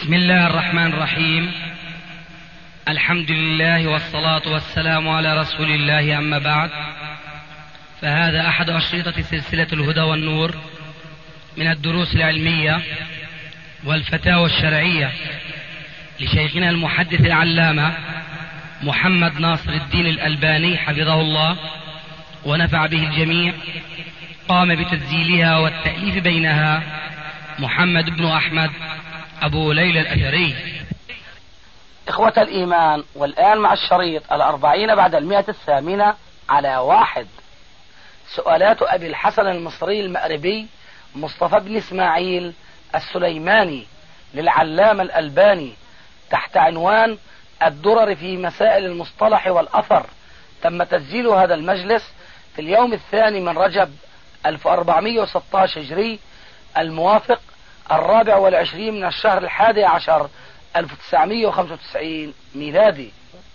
بسم الله الرحمن الرحيم. الحمد لله والصلاة والسلام على رسول الله، أما بعد، فهذا أحد أشرطة سلسلة الهدى والنور من الدروس العلمية والفتاوى الشرعية لشيخنا المحدث العلامة محمد ناصر الدين الألباني حفظه الله ونفع به الجميع. قام بتسجيلها والتأليف بينها محمد بن أحمد أبو ليلى الأثري. إخوة الإيمان، والآن مع الشريط 40 بعد 108 على 1. سؤالات أبي الحسن المصري المأربي مصطفى بن إسماعيل السليماني للعلامة الألباني تحت عنوان الدرر في مسائل المصطلح والأثر. تم تسجيل هذا المجلس في اليوم 2 من رجب 1416 هجري، الموافق 24 من الشهر 11 1995 ميلادي.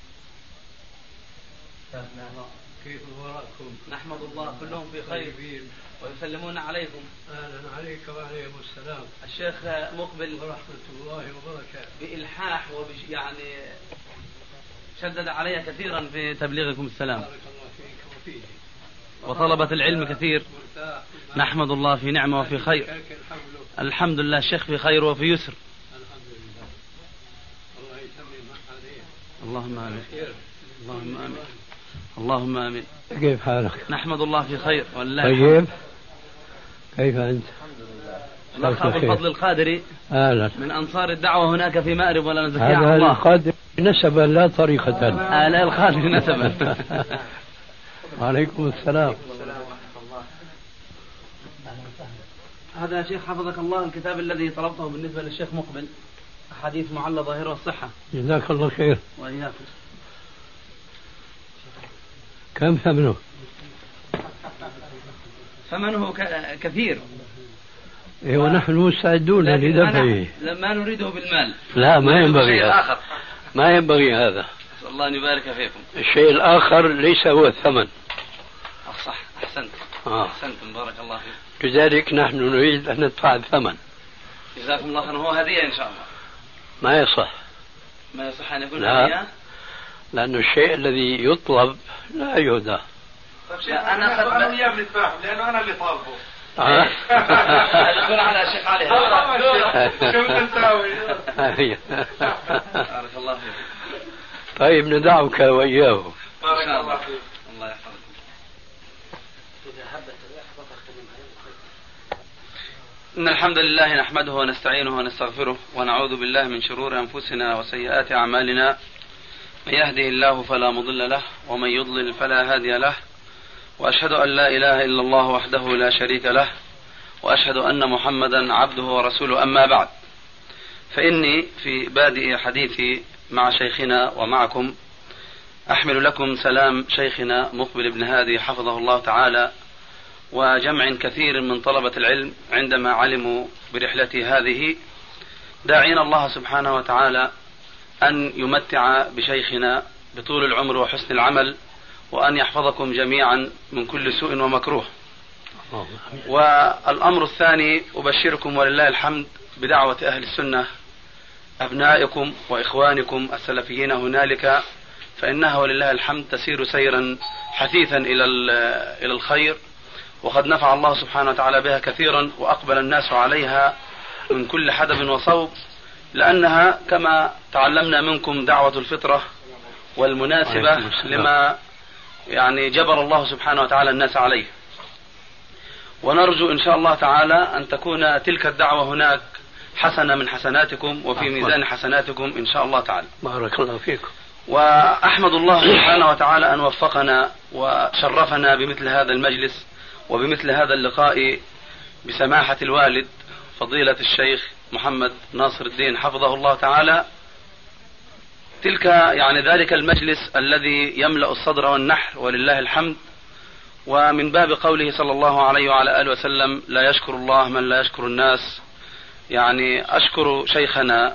كيف وراءكم؟ نحمد الله كلهم في خير ويسلمون عليكم. أهلا عليك وعليكم السلام. الشيخ مقبل ورحمة الله وبركاته بإلحاح يعني شدد علي كثيرا في تبليغكم السلام. بارك الله فيك وفيه. وطلبة العلم كثير. نحمد الله في نعمة وفي خير. الحمد لله الشيخ في خير وفي يسر. الحمد لله. الله يتمم عليه. اللهم آمين. اللهم آمين. اللهم آمين. كيف حالك؟ نحمد الله في خير والله. طيب، كيف أنت؟ الأخ أبو الفضل القادري أهلا. من أنصار الدعوة هناك في مأرب ولا نزكيها هذا الله. القادر نسبا لا طريقة. لا القادر نسبا. وعليكم السلام. هذا شيخ حفظك الله الكتاب الذي طلبته بالنسبة للشيخ مقبل، أحاديث معلى ظاهرة والصحة. جزاك الله خير. وإياكم. كم ثمنه؟ ثمنه كثير. إيه، ونحن مستعدون لدفعه. ما نريده بالمال. لا، ما ينبغي هذا. آخر. ما ينبغي هذا. أسأل الله أن يبارك فيكم. الشيء الآخر ليس هو الثمن. صح، أحسنت. أحسنتم، بارك الله فيكم. لذلك نحن نريد أن ندفع الثمن. جزاكم الله خيرا. هو هدية إن شاء الله. ما يصح. ما يصح أن يكون لا. هدية؟ لأن الشيء الذي يطلب لا يهدى. لا، أنا إياه بندفعه لأنه أنا اللي طالبه. أدخل على الشيخ علي. شو نساوي؟ بارك الله فيك. طيب، ندعك وإياه. بارك الله فيك. الله يحفظك. إن الحمد لله نحمده ونستعينه ونستغفره ونعوذ بالله من شرور أنفسنا وسيئات أعمالنا. من يهده الله فلا مضل له ومن يضلل فلا هادي له، وأشهد أن لا إله إلا الله وحده لا شريك له، وأشهد أن محمدا عبده ورسوله. أما بعد، فإني في بادئ حديثي مع شيخنا ومعكم أحمل لكم سلام شيخنا مقبل بن هادي حفظه الله تعالى، وجمع كثير من طلبة العلم عندما علموا برحلتي هذه، داعين الله سبحانه وتعالى أن يمتع بشيخنا بطول العمر وحسن العمل، وأن يحفظكم جميعا من كل سوء ومكروه. والأمر الثاني، أبشركم ولله الحمد بدعوة أهل السنة أبنائكم وإخوانكم السلفيين هنالك، فإنها ولله الحمد تسير سيرا حثيثا إلى الخير، وقد نفع الله سبحانه وتعالى بها كثيرا، وأقبل الناس عليها من كل حدب وصوب، لأنها كما تعلمنا منكم دعوة الفطرة والمناسبة لما يعني جبر الله سبحانه وتعالى الناس عليه. ونرجو إن شاء الله تعالى أن تكون تلك الدعوة هناك حسنة من حسناتكم وفي ميزان حسناتكم إن شاء الله تعالى. بارك الله فيكم. وأحمد الله سبحانه وتعالى أن وفقنا وشرفنا بمثل هذا المجلس وبمثل هذا اللقاء بسماحة الوالد فضيلة الشيخ محمد ناصر الدين حفظه الله تعالى. تلك يعني ذلك المجلس الذي يملأ الصدر والنحر ولله الحمد. ومن باب قوله صلى الله عليه وعلى آله وسلم: لا يشكر الله من لا يشكر الناس. يعني أشكر شيخنا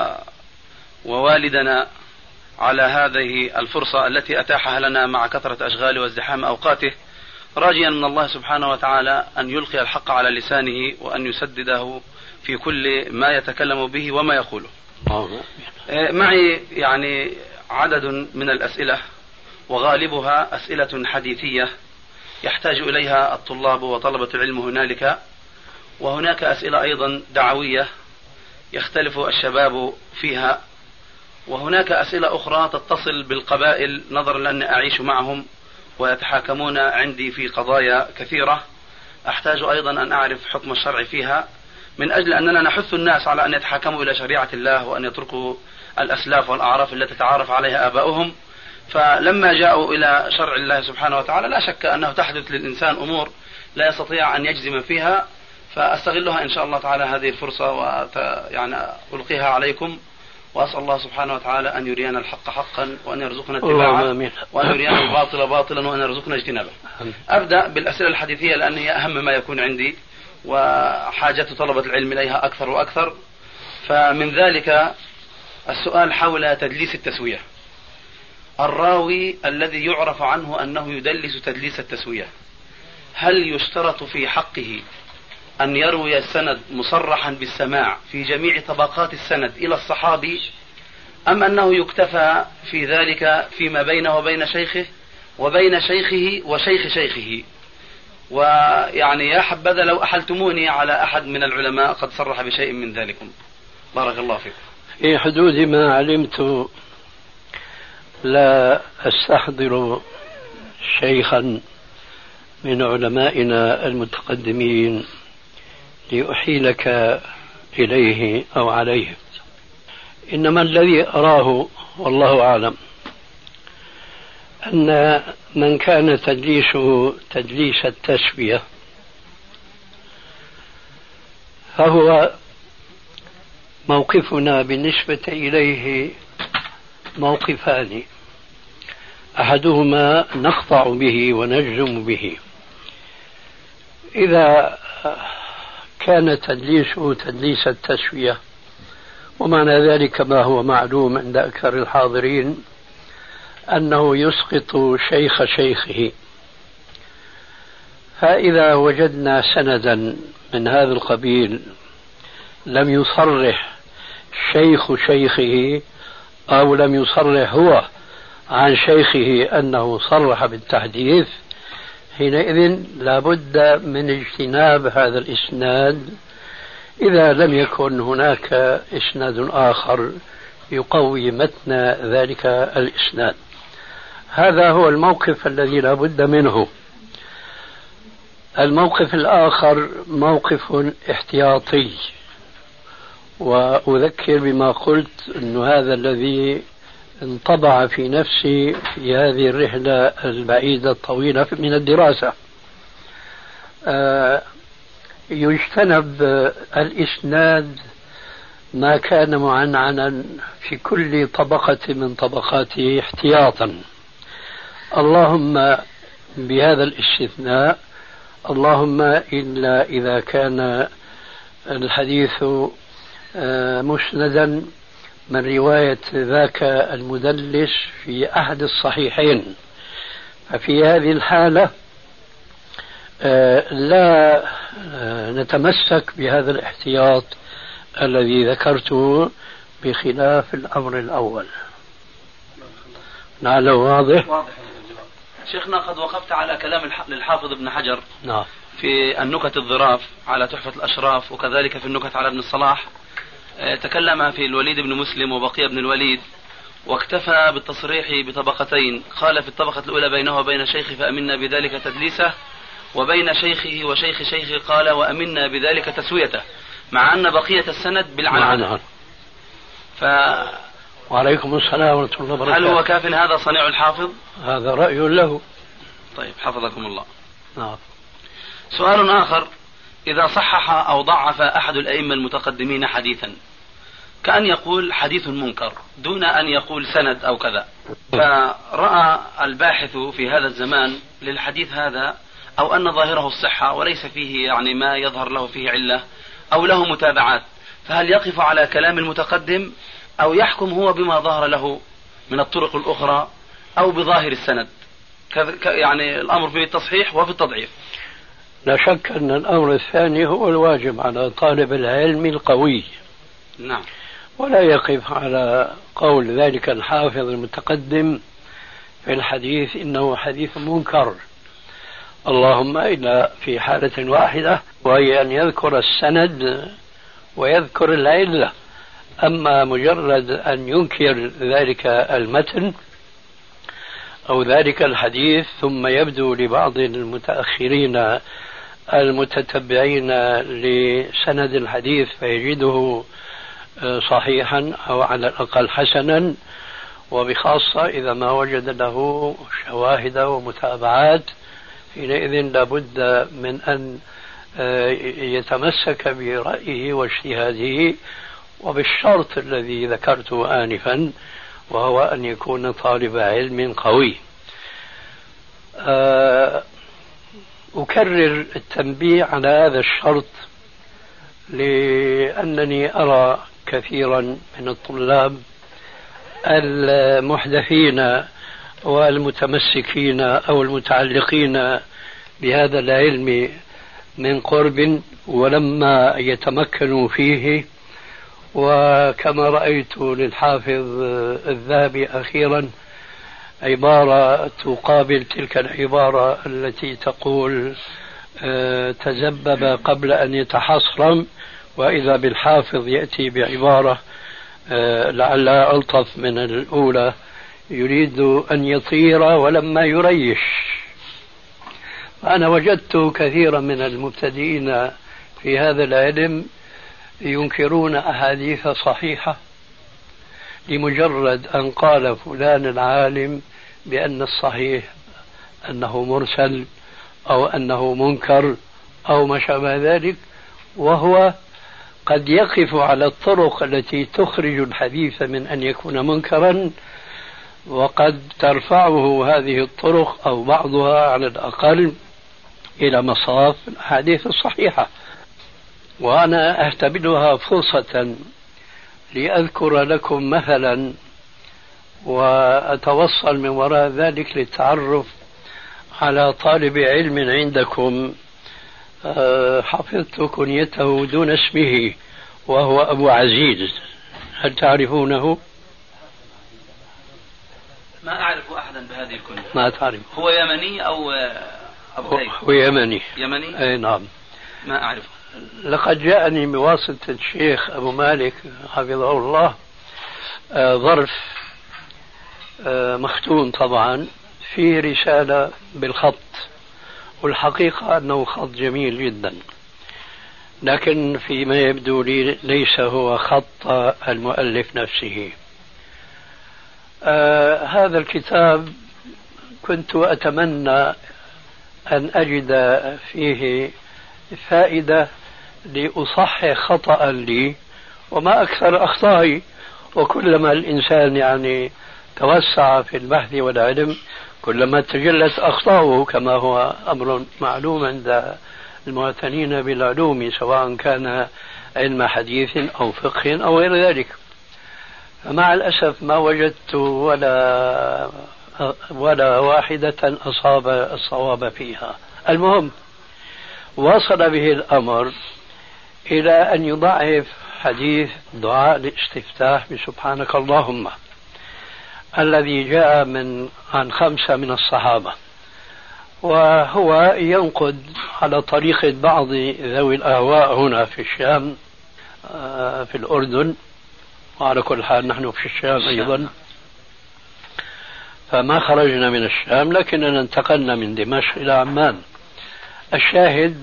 ووالدنا على هذه الفرصة التي أتاحها لنا مع كثرة أشغال وازدحام أوقاته، راجيا من الله سبحانه وتعالى أن يلقي الحق على لسانه وأن يسدده في كل ما يتكلم به وما يقوله. معي يعني عدد من الأسئلة، وغالبها أسئلة حديثية يحتاج إليها الطلاب وطلبة العلم هنالك، وهناك أسئلة أيضا دعوية يختلف الشباب فيها، وهناك أسئلة أخرى تتصل بالقبائل نظرا لأني أعيش معهم ويتحاكمون عندي في قضايا كثيرة أحتاج أيضا أن أعرف حكم الشرع فيها، من أجل أننا نحث الناس على أن يتحاكموا إلى شريعة الله وأن يتركوا الأسلاف والأعراف التي تعارف عليها آباؤهم. فلما جاءوا إلى شرع الله سبحانه وتعالى لا شك أنه تحدث للإنسان أمور لا يستطيع أن يجزم فيها، فأستغلها إن شاء الله تعالى هذه الفرصة يعني ألقيها عليكم، وأسأل الله سبحانه وتعالى أن يرينا الحق حقا وأن يرزقنا اتباعه، وأن يرينا الباطل باطلا وأن يرزقنا اجتنابه. أبدأ بالأسئلة الحديثية لأن هي أهم ما يكون عندي وحاجة طلبة العلم إليها أكثر وأكثر. فمن ذلك السؤال حول تدليس التسوية. الراوي الذي يعرف عنه أنه يدلس تدليس التسوية، هل يشترط في حقه أن يروي السند مصرحا بالسماع في جميع طبقات السند إلى الصحابي، أم أنه يكتفى في ذلك فيما بينه وبين شيخه وبين شيخه وشيخ شيخه؟ ويعني يا حبذا لو أحلتموني على أحد من العلماء قد صرح بشيء من ذلكم. بارك الله فيكم. في حدود ما علمت لا أستحضر شيخا من علمائنا المتقدمين لأحيلك إليه أو عليه، إنما الذي أراه والله أعلم أن من كان تدليسه تدليس التسوية فهو موقفنا بالنسبة إليه موقفان، أحدهما نقطع به ونجزم به. إذا كان تدليسه تدليس التسوية، ومعنى ذلك ما هو معلوم عند أكثر الحاضرين أنه يسقط شيخ شيخه، فإذا وجدنا سندا من هذا القبيل لم يصرح شيخ شيخه أو لم يصرح هو عن شيخه أنه صرح بالتحديث، حينئذ لا بد من اجتناب هذا الإسناد إذا لم يكن هناك إسناد آخر يقوي متن ذلك الإسناد. هذا هو الموقف الذي لا بد منه. الموقف الآخر موقف احتياطي، وأذكر بما قلت أن هذا الذي انطبع في نفسي في هذه الرحلة البعيدة الطويلة من الدراسة. يجتنب الإسناد ما كان معنعنا في كل طبقة من طبقاته احتياطا، اللهم بهذا الاستثناء، اللهم إلا إذا كان الحديث مسندا من رواية ذاك المدلس في أحد الصحيحين، ففي هذه الحالة لا نتمسك بهذا الاحتياط الذي ذكرته بخلاف الأمر الأول. نعم واضح. شيخنا قد وقفت على كلام للحافظ ابن حجر نعم في النكت الظراف على تحفة الأشراف، وكذلك في النكت على ابن الصلاح. تكلم في الوليد بن مسلم وبقية بن الوليد، واكتفى بالتصريح بطبقتين. قال في الطبقة الأولى بينه وبين شيخه فأمنا بذلك تدليسه، وبين شيخه وشيخ شيخه قال وأمنا بذلك تسويته، مع أن بقية السند بالعنعنة. وعليكم السلام ورحمة الله وبركاته. هل هو كاف هذا صنيع الحافظ؟ هذا رأي له. طيب حفظكم الله. نعم. سؤال آخر: إذا صحح أو ضعف أحد الأئمة المتقدمين حديثا، كأن يقول حديث منكر دون أن يقول سند أو كذا، فرأى الباحث في هذا الزمان للحديث هذا أو أن ظاهره الصحة وليس فيه يعني ما يظهر له فيه علة أو له متابعات، فهل يقف على كلام المتقدم أو يحكم هو بما ظهر له من الطرق الأخرى أو بظاهر السند؟ يعني الأمر في التصحيح وفي التضعيف. لا شك أن الأمر الثاني هو الواجب على طالب العلم القوي. نعم. ولا يقف على قول ذلك الحافظ المتقدم في الحديث إنه حديث منكر، اللهم إلا في حالة واحدة، وهي أن يذكر السند ويذكر العلة. أما مجرد أن ينكر ذلك المتن أو ذلك الحديث ثم يبدو لبعض المتأخرين المتتبعين لسند الحديث فيجده صحيحا أو على الأقل حسنا، وبخاصة إذا ما وجد له شواهد ومتابعات، حينئذ لابد من أن يتمسك برأيه واجتهاده، وبالشرط الذي ذكرته آنفا، وهو أن يكون طالب علم قوي. أكرر التنبيه على هذا الشرط لأنني أرى كثيرا من الطلاب المحدثين والمتمسكين أو المتعلقين بهذا العلم من قرب ولما يتمكنوا فيه، وكما رأيت للحافظ الذهبي أخيرا عبارة تقابل تلك العبارة التي تقول تزبب قبل أن يتحصرم، وإذا بالحافظ يأتي بعبارة لعلها ألطف من الأولى، يريد أن يطير ولما يريش. أنا وجدت كثيرا من المبتدئين في هذا العلم ينكرون أحاديث صحيحة لمجرد أن قال فلان العالم بأن الصحيح أنه مرسل أو أنه منكر أو ما شابه ذلك، وهو قد يقف على الطرق التي تخرج الحديث من أن يكون منكرا، وقد ترفعه هذه الطرق أو بعضها على الأقل إلى مصاف الأحاديث الصحيحة. وأنا أعتبرها فرصة لأذكر لكم مثلا وأتوصل من وراء ذلك للتعرف على طالب علم عندكم حفظت كنيته دون اسمه، وهو أبو عزيز. هل تعرفونه؟ ما أعرف أحدا بهذه الكنية. ما تعرف. هو يمني أو أبو زيد؟ هو يمني. يمني؟ أي نعم. ما أعرف. لقد جاءني بواسطة الشيخ أبو مالك حفظه الله ظرف مختوم طبعا فيه رسالة بالخط، والحقيقة أنه خط جميل جدا، لكن فيما يبدو لي ليس هو خط المؤلف نفسه. هذا الكتاب كنت أتمنى أن أجد فيه فائدة لأصحح خطأ لي، وما أكثر أخطائي، وكلما الإنسان يعني توسع في البحث والعلم كلما تجلت أخطاؤه، كما هو أمر معلوم عند المعتنين بالعلوم سواء كان علم حديث أو فقه أو غير ذلك. فمع الأسف ما وجدت ولا واحدة أصاب الصواب فيها. المهم وصل به الأمر إلى أن يضعف حديث دعاء الاستفتاح بسبحانك اللهم الذي جاء عن 5 من الصحابة، وهو ينقد على طريقة بعض ذوي الأهواء هنا في الشام في الأردن، وعلى كل حال نحن في الشام أيضا، فما خرجنا من الشام لكننا انتقلنا من دمشق إلى عمان. الشاهد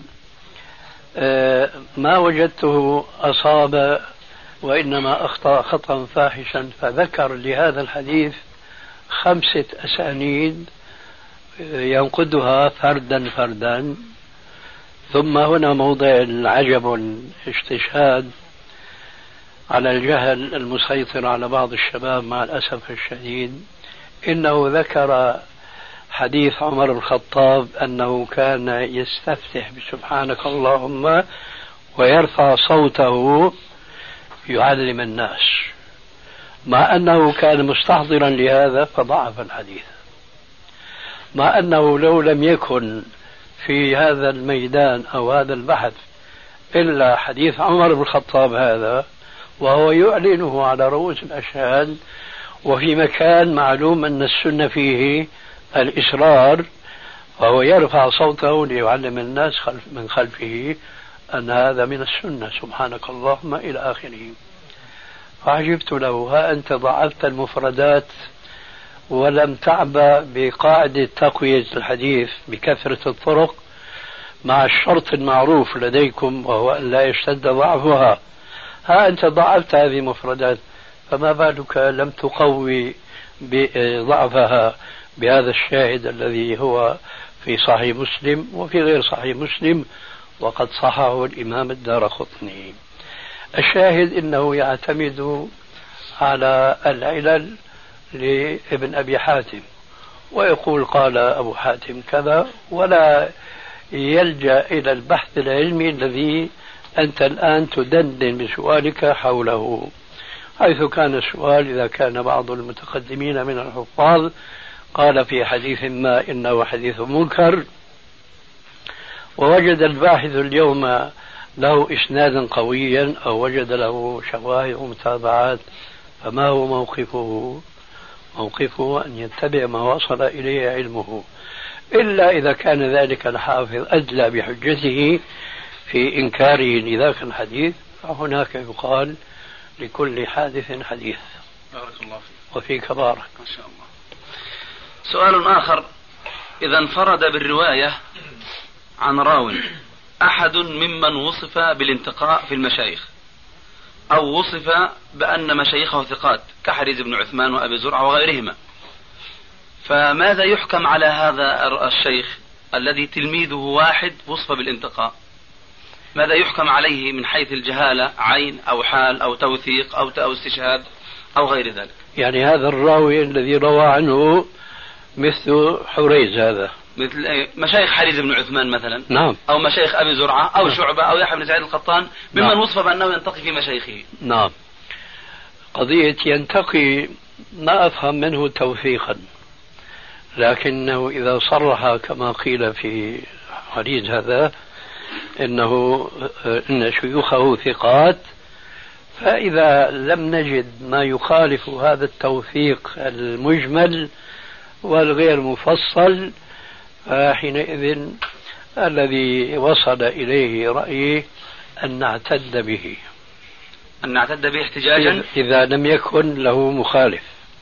ما وجدته أصاب وإنما أخطأ خطأ فاحشا، فذكر لهذا الحديث 5 أسانيد ينقدها فردا فردا. ثم هنا موضع العجب والاستشهاد على الجهل المسيطر على بعض الشباب مع الأسف الشديد، إنه ذكر حديث عمر بن الخطاب أنه كان يستفتح بسبحانك اللهم ويرفع صوته يعلم الناس، مع أنه كان مستحضرا لهذا فضعف الحديث، مع أنه لو لم يكن في هذا الميدان أو هذا البحث إلا حديث عمر بن الخطاب هذا، وهو يعلنه على رؤوس الأشهاد وفي مكان معلوم أن السنة فيه الإصرار، وهو يرفع صوته ليعلم الناس من خلفه أن هذا من السنة سبحانك اللهم إلى آخره. فعجبت له، ها أنت ضعفت المفردات ولم تعبأ بقاعدة تقوية الحديث بكثرة الطرق مع الشرط المعروف لديكم وهو أن لا يشتد ضعفها. ها أنت ضعفت هذه المفردات، فما بالك لم تقوي ضعفها بهذا الشاهد الذي هو في صحيح مسلم وفي غير صحيح مسلم وقد صححه الإمام الدارقطني. الشاهد إنه يعتمد على العلل لابن أبي حاتم ويقول قال أبو حاتم كذا، ولا يلجأ إلى البحث العلمي الذي أنت الآن تدندن بسؤالك حوله، حيث كان السؤال إذا كان بعض المتقدمين من الحفاظ قال في حديث ما إنه حديث منكر، ووجد الباحث اليوم له إسنادا قويا أو وجد له شواهد ومتابعات، فما هو موقفه؟ موقفه أن يتبع ما وصل إليه علمه، إلا إذا كان ذلك الحافظ أدلى بحجته في إنكاره لذاك الحديث، فهناك يقال لكل حادث حديث. بارك الله فيك. وفيك بارك. ما شاء الله. سؤال آخر: إذا انفرد بالرواية عن راو أحد ممن وصف بالانتقاء في المشايخ أو وصف بأن مشايخه ثقات كحريز بن عثمان وأبي زرعة وغيرهما، فماذا يحكم على هذا الشيخ الذي تلميذه واحد وصف بالانتقاء؟ ماذا يحكم عليه من حيث الجهالة، عين أو حال أو توثيق أو استشهاد أو غير ذلك؟ يعني هذا الراوي الذي روى عنه مثل حريز، هذا مثل مشايخ حريز بن عثمان مثلا، نعم، أو مشايخ أبي زرعة أو نعم، شعبة أو يحيى بن سعيد القطان، ممن نعم، وصف بأنه ينتقي في مشايخه. نعم. قضية ينتقي ما أفهم منه توثيقا، لكنه إذا صرح كما قيل في حديث هذا إن شيوخه ثقات، فإذا لم نجد ما يخالف هذا التوثيق المجمل والغير مفصل، فحينئذ الذي وصل إليه رأيي أن نعتد به، أن نعتد به احتجاجا إذا لم يكن له مخالف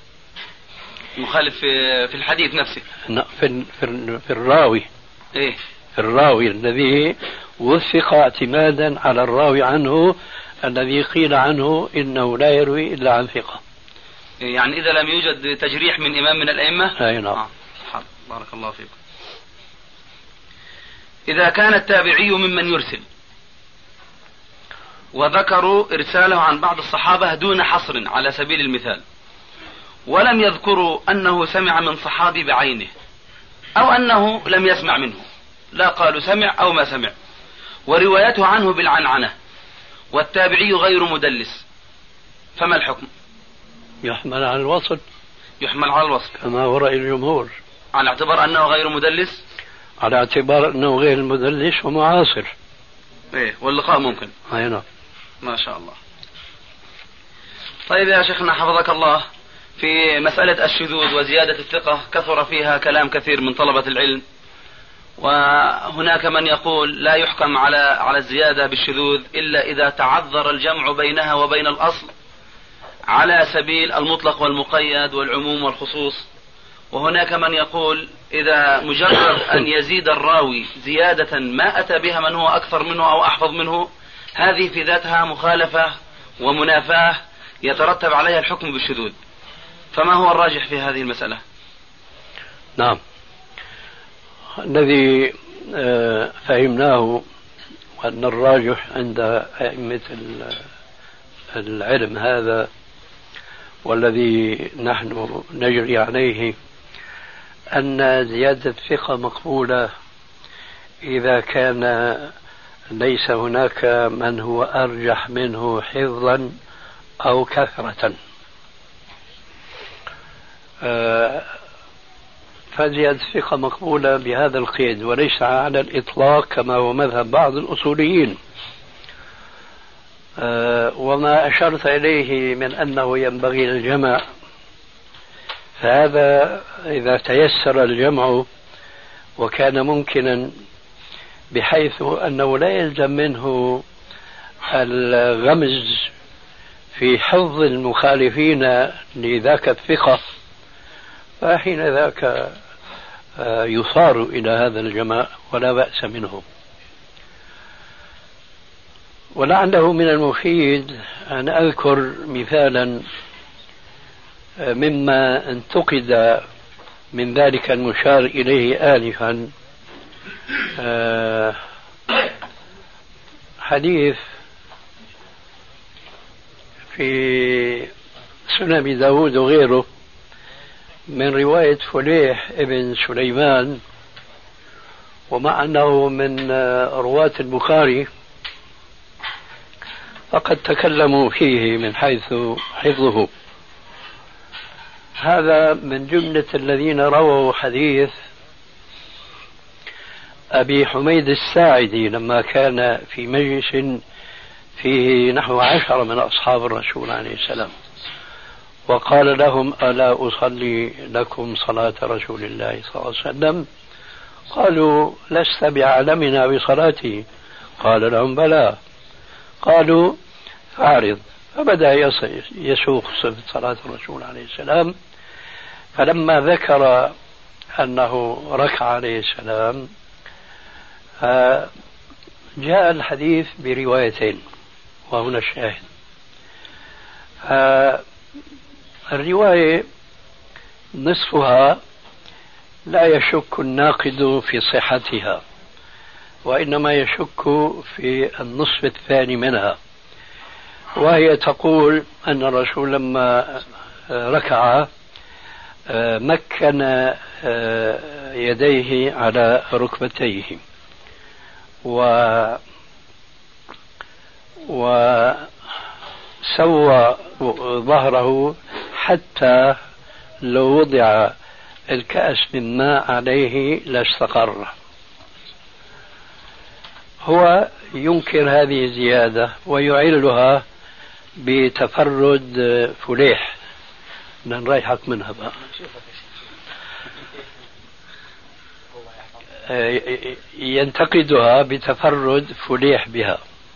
في الحديث نفسه، في الراوي، إيه؟ في الراوي الذي وثق اعتمادا على الراوي عنه الذي قيل عنه إنه لا يروي إلا عن ثقة. يعني إذا لم يوجد تجريح من إمام من الأئمة. أي نعم. بارك الله فيكم. إذا كان التابعي ممن يرسل وذكروا إرساله عن بعض الصحابة دون حصر على سبيل المثال، ولم يذكروا أنه سمع من صحابي بعينه أو أنه لم يسمع منه، لا قالوا سمع أو ما سمع، وروايته عنه بالعنعنة والتابعي غير مدلس، فما الحكم؟ يحمل على الوصل. يحمل على الوصل كما هو رأي الجمهور، على اعتبار أنه غير مدلس، على اعتبار أنه غير مدلس ومعاصر. إيه، واللقاء ممكن. أي نعم. ما شاء الله. طيب يا شيخنا حفظك الله، في مسألة الشذوذ وزيادة الثقة كثر فيها كلام كثير من طلبة العلم، وهناك من يقول لا يحكم على الزيادة بالشذوذ إلا إذا تعذر الجمع بينها وبين الأصل على سبيل المطلق والمقيد والعموم والخصوص، وهناك من يقول إذا مجرد أن يزيد الراوي زيادة ما أتى بها من هو أكثر منه أو أحفظ منه، هذه في ذاتها مخالفة ومنافاة يترتب عليها الحكم بالشذوذ، فما هو الراجح في هذه المسألة؟ نعم، الذي فهمناه أن الراجح عند أئمة العلم هذا والذي نحن نجري عليه أن زيادة الثقة مقبولة إذا كان ليس هناك من هو أرجح منه حفظا أو كثرة. فزيادة الثقة مقبولة بهذا القيد وليس على الإطلاق كما هو مذهب بعض الأصوليين. وما أشرت إليه من أنه ينبغي الجمع، فهذا إذا تيسر الجمع وكان ممكنا بحيث أنه لا يلزم منه الغمز في حفظ المخالفين لذاك الثقة، فحين ذاك يصار إلى هذا الجماع ولا بأس منه. ولعله من المفيد أن أذكر مثالا مما انتقد من ذلك المشار إليه آنفا، حديث في سنن داود وغيره من رواية فليح ابن سليمان، ومع أنه من رواة البخاري فقد تكلموا فيه من حيث حفظه. هذا من جملة الذين رووا حديث أبي حميد الساعدي لما كان في مجلس فيه نحو 10 من أصحاب الرسول عليه السلام، وقال لهم: ألا أصلي لكم صلاة رسول الله صلى الله عليه وسلم؟ قالوا: لست بعلمنا بصلاته. قال لهم: بلى. قالوا: فاعرض. فبدأ يسوق صفة صلاة الرسول عليه السلام، فلما ذكر أنه ركع عليه السلام جاء الحديث بروايتين، وهنا الشاهد. الرواية نصفها لا يشك الناقد في صحتها، وإنما يشك في النصف الثاني منها، وهي تقول أن الرسول لما ركع مكن يديه على ركبتيه وسوى ظهره حتى لو وضع الكأس من ماء عليه لاستقر. هو ينكر هذه الزيادة ويعلها بتفرد فليح. نريحك منها بقى. ينتقدها بتفرد فليح بها.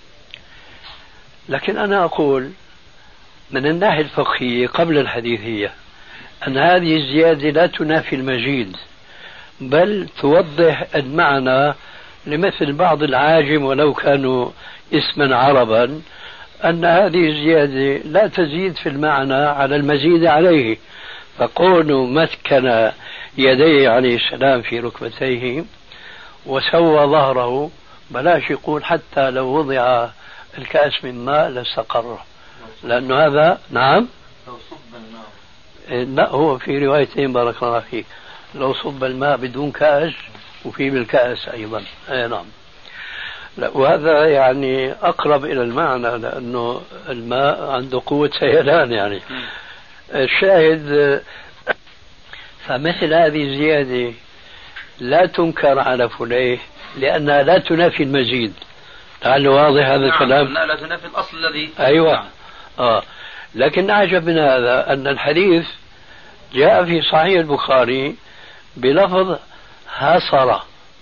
لكن أنا أقول من الناحية الفقهية قبل الحديثية أن هذه الزيادة لا تنافي المزيد، بل توضح المعنى لمثل بعض العاجم ولو كانوا اسما عربا، أن هذه الزيادة لا تزيد في المعنى على المزيد عليه. فكونه مكن يديه عليه السلام في ركبتيه وسوى ظهره، بلاش يقول حتى لو وضع الكأس من ماء لاستقر، لأنه هذا نعم لو صب الماء. لا، هو في روايتين بارك الله فيك، لو صب الماء بدون كأس وفي بالكأس أيضا. نعم. لا، وهذا يعني أقرب إلى المعنى لأنه الماء عنده قوة سيلان يعني. الشاهد، فمثل هذه الزيادة لا تنكر على فليه لأنها لا تنافي المزيد. لعله واضح هذا الكلام؟ لا تنافي الأصل الذي أيوة. لكن أعجب من هذا أن الحديث جاء في صحيح البخاري بلفظ هصر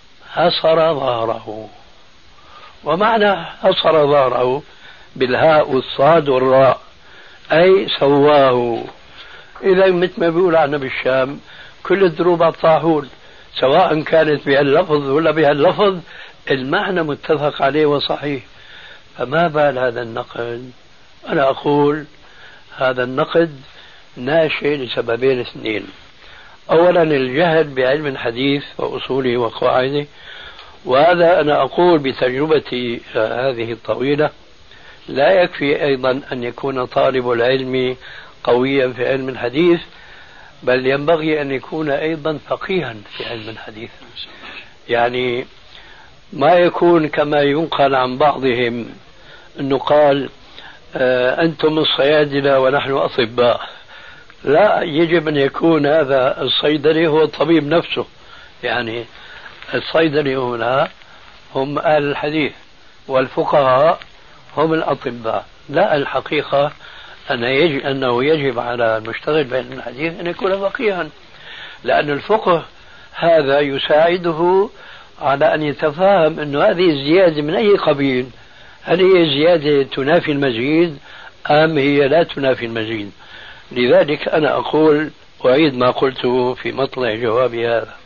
ظهره، ومعنى هصر ظهره بالهاء والصاد والراء أي سواه. إذا مثل ما بيقول عنا بالشام كل الدروب على الطاحون، سواء كانت بهاللفظ ولا بهاللفظ المعنى متفق عليه وصحيح. فما بال هذا النقد؟ أنا أقول هذا النقد ناشئ لسببين اثنين. أولا الجهل بعلم الحديث وأصوله وقواعده، وهذا أنا أقول بتجربتي هذه الطويلة لا يكفي أيضا أن يكون طالب العلم قويا في علم الحديث، بل ينبغي أن يكون أيضا فقيها في علم الحديث. يعني ما يكون كما ينقل عن بعضهم أنه قال أنتم الصيادلة ونحن أطباء. لا، يجب أن يكون هذا الصيدلي هو الطبيب نفسه. يعني الصيدلي هنا هم أهل الحديث والفقهاء هم الأطباء. لا، الحقيقة أنه يجب على المشتغل بين الحديث أن يكون فقيها، لأن الفقه هذا يساعده على أن يتفهم أن هذه الزيادة من أي قبيل، هل هي زيادة تنافي المزيد أم هي لا تنافي المزيد. لذلك أنا أقول وأعيد ما قلته في مطلع جوابي هذا: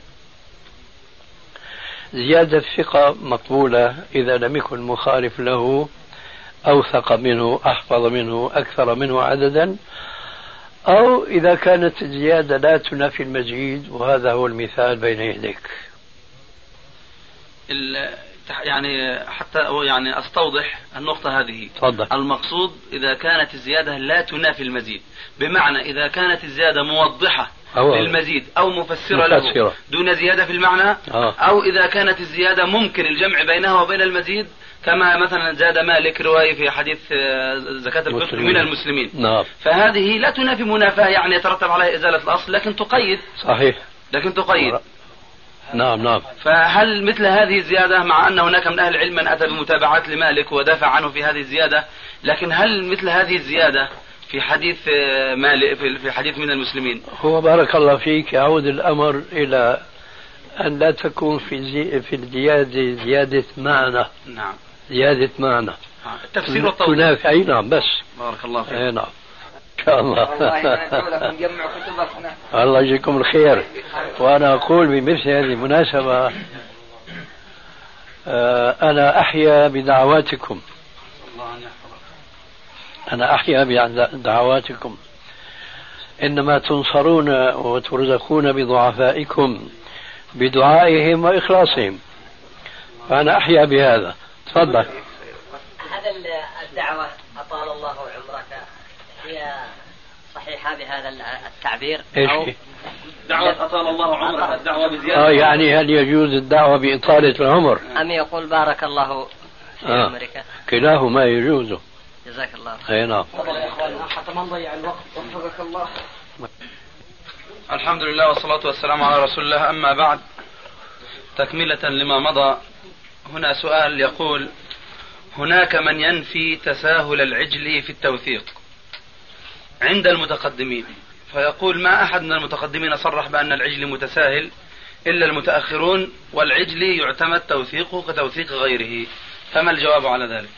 زيادة الثقة مقبولة إذا لم يكن مخالف له أوثق منه، أحفظ منه، أكثر منه عددا، أو إذا كانت الزيادة لا تنافي المزيد، وهذا هو المثال بين يديك. يعني حتى يعني أستوضح النقطة هذه. تفضل. المقصود إذا كانت الزيادة لا تنافي المزيد، بمعنى إذا كانت الزيادة موضحة للمزيد أو مفسرة له دون زيادة في المعنى، أو إذا كانت الزيادة ممكن الجمع بينها وبين المزيد، كما مثلا زاد مالك رواية في حديث زكاة الفطر من المسلمين. نعم. فهذه لا تنافي منافاة يعني يترتب عليها إزالة الأصل، لكن تقيد. صحيح. لكن تقيد. نعم. فهل مثل هذه الزيادة، مع أن هناك من أهل العلم من أتى بمتابعات لمالك ودافع عنه في هذه الزيادة، لكن هل مثل هذه الزيادة في حديث مالك في حديث من المسلمين؟ هو بارك الله فيك يعود الأمر إلى أن لا تكون في الزيادة زيادة معنى. نعم. زيادة معنى. التفسير والتوضيح. أي نعم، بس. بارك الله فيك. أي نعم. إن شاء الله. والله الله يجزيكم الخير. وأنا أقول بمثل هذه المناسبة أنا أحيا بدعواتكم. أنا أحيا بدعواتكم. إنما تنصرون وترزقون بضعفائكم بدعائهم وإخلاصهم، فأنا أحيا بهذا. تفضل. هذا الدعوة أطال الله عمرك هي صحيحة بهذا التعبير؟ أو دعوة أطال الله عمرك، الدعوة بزيادة. يعني هل يجوز الدعوة بإطالة العمر أم يقول بارك الله في عمرك؟ كلاهما يجوز. جزاك الله خير. نعم. حتى ما نضيع الوقت. وفقك الله. الحمد لله والصلاة والسلام على رسول الله. أما بعد، تكملة لما مضى، هنا سؤال يقول: هناك من ينفي تساهل العجل في التوثيق عند المتقدمين، فيقول ما أحد من المتقدمين صرح بأن العجل متساهل إلا المتأخرون، والعجل يعتمد توثيقه كتوثيق غيره، فما الجواب على ذلك؟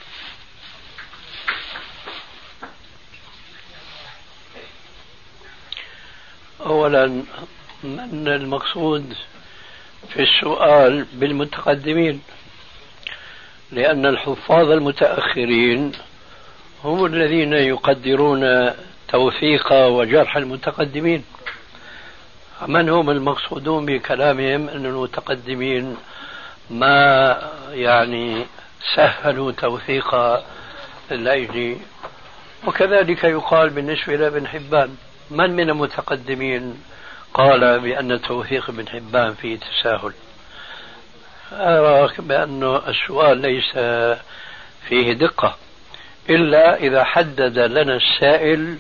أولا، من المقصود في السؤال بالمتقدمين؟ لأن الحفاظ المتأخرين هم الذين يقدرون توثيق وجرح المتقدمين. من هم المقصودون بكلامهم أن المتقدمين ما يعني سهلوا توثيق العجل؟ وكذلك يقال بالنسبة لابن حبان. من المتقدمين قال بأن توثيق ابن حبان فيه تساهل؟ أرى بأن السؤال ليس فيه دقة إلا إذا حدد لنا السائل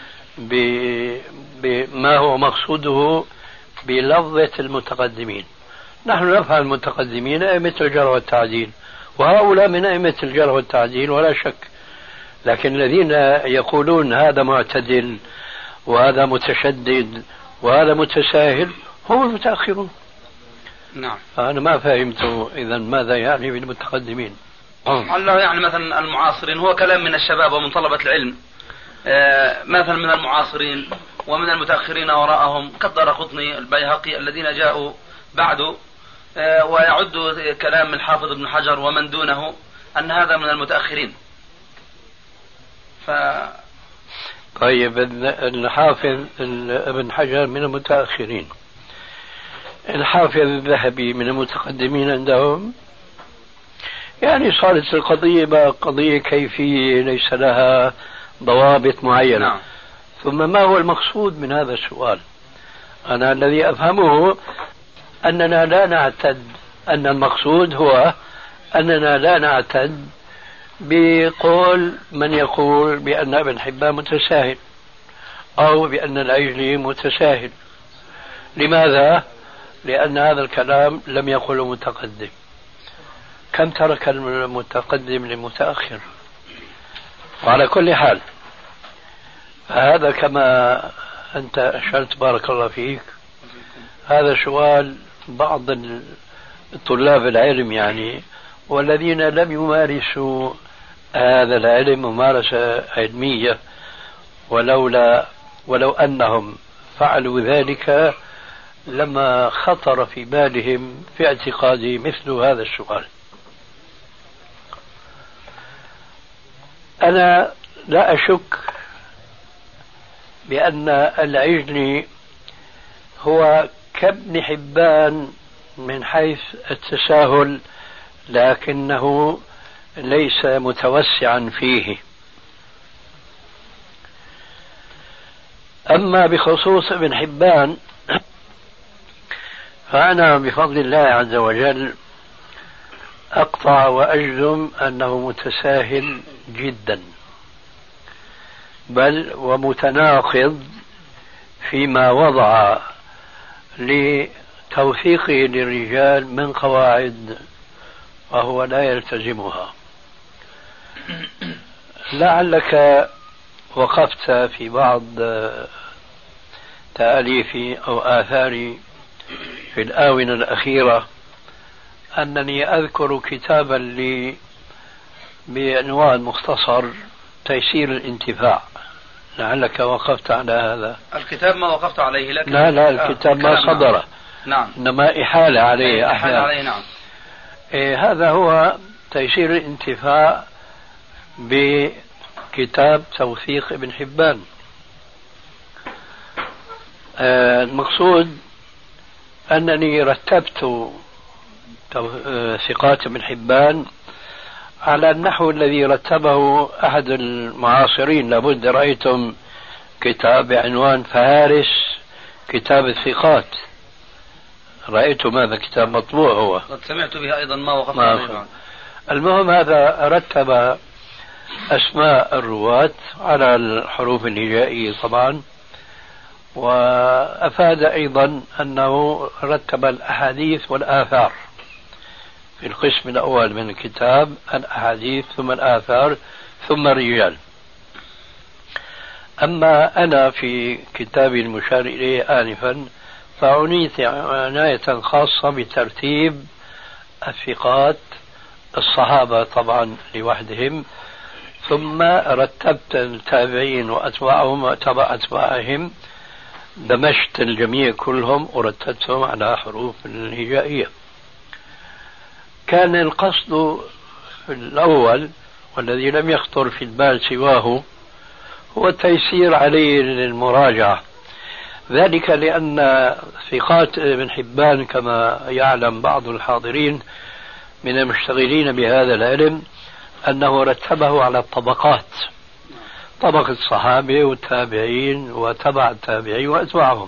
بما هو مقصوده بلفظة المتقدمين. نحن نفهم المتقدمين أئمة الجرح والتعديل، وهؤلاء من أئمة الجرح والتعديل ولا شك، لكن الذين يقولون هذا معتدل وهذا متشدد وهذا متساهل هم المتأخرون. نعم. أنا ما فهمت إذا ماذا يعني بالمتقدمين. الله يعني مثلا المعاصرين، هو كلام من الشباب ومن طلبة العلم، مثلا من المعاصرين ومن المتأخرين وراءهم كالدارقطني البيهقي الذين جاءوا بعده، ويعد كلام الحافظ ابن حجر ومن دونه أن هذا من المتأخرين. طيب، الحافظ ابن حجر من المتأخرين، الحافظ الذهبي من المتقدمين عندهم. يعني صارت القضية بقى قضية كيفية ليس لها ضوابط معينة. نعم. ثم ما هو المقصود من هذا السؤال؟ أنا الذي أفهمه أننا لا نعتد، أن المقصود هو أننا لا نعتد بقول من يقول بأن ابن حبان متساهل أو بأن العجلي متساهل. لماذا؟ لأن هذا الكلام لم يقله متقدم. كم ترك المتقدم للمتأخر؟ وعلى كل حال هذا كما أنت أشرت بارك الله فيك، هذا سؤال بعض طلاب العلم يعني، والذين لم يمارسوا هذا العلم ممارسة علمية، ولو أنهم فعلوا ذلك لما خطر في بالهم في اعتقادي مثل هذا السؤال. أنا لا أشك بأن العجلي هو كابن حبان من حيث التساهل، لكنه ليس متوسعا فيه. أما بخصوص ابن حبان فأنا بفضل الله عز وجل أقطع وأجزم أنه متساهل جدا، بل ومتناقض فيما وضع لتوثيقه للرجال من قواعد وهو لا يلتزمها. لعلك وقفت في بعض تأليفي أو آثاري في الآونة الأخيرة أنني أذكر كتابا لي بعنوان مختصر تيسير الانتفاع. لعلك وقفت على هذا الكتاب. ما وقفت عليه، لكن لا الكتاب ما صدر. نعم. إنما إحالة عليه إحالة عليه. نعم. هذا هو تيسير الانتفاع بكتاب توثيق ابن حبان. المقصود أنني رتبت ثقات ابن حبان على النحو الذي رتبه أحد المعاصرين. لابد رأيتم كتاب بعنوان فهارس كتاب الثقات، رأيتم هذا كتاب مطبوع هو، قد سمعت به أيضا ما وقفت عليه. المهم هذا رتب أسماء الرواة على الحروف الهجائية طبعا، وأفاد أيضا أنه رتب الأحاديث والآثار في القسم الأول من الكتاب، الأحاديث ثم الآثار ثم الرجال. أما أنا في كتابي المشار إليه آنفا فعنيت عناية خاصة بترتيب الثقات الصحابة طبعا لوحدهم، ثم رتبت التابعين وأتباعهم وأتباع أتباعهم، دمجت الجميع كلهم ورتبتهم على حروف الهجائية. كان القصد الأول والذي لم يخطر في البال سواه هو التيسير عليه للمراجعة، ذلك لأن ثقات ابن حبان كما يعلم بعض الحاضرين من المشتغلين بهذا العلم أنه رتبه على الطبقات، طبقة الصحابة والتابعين وتبع التابعين وأتباعهم.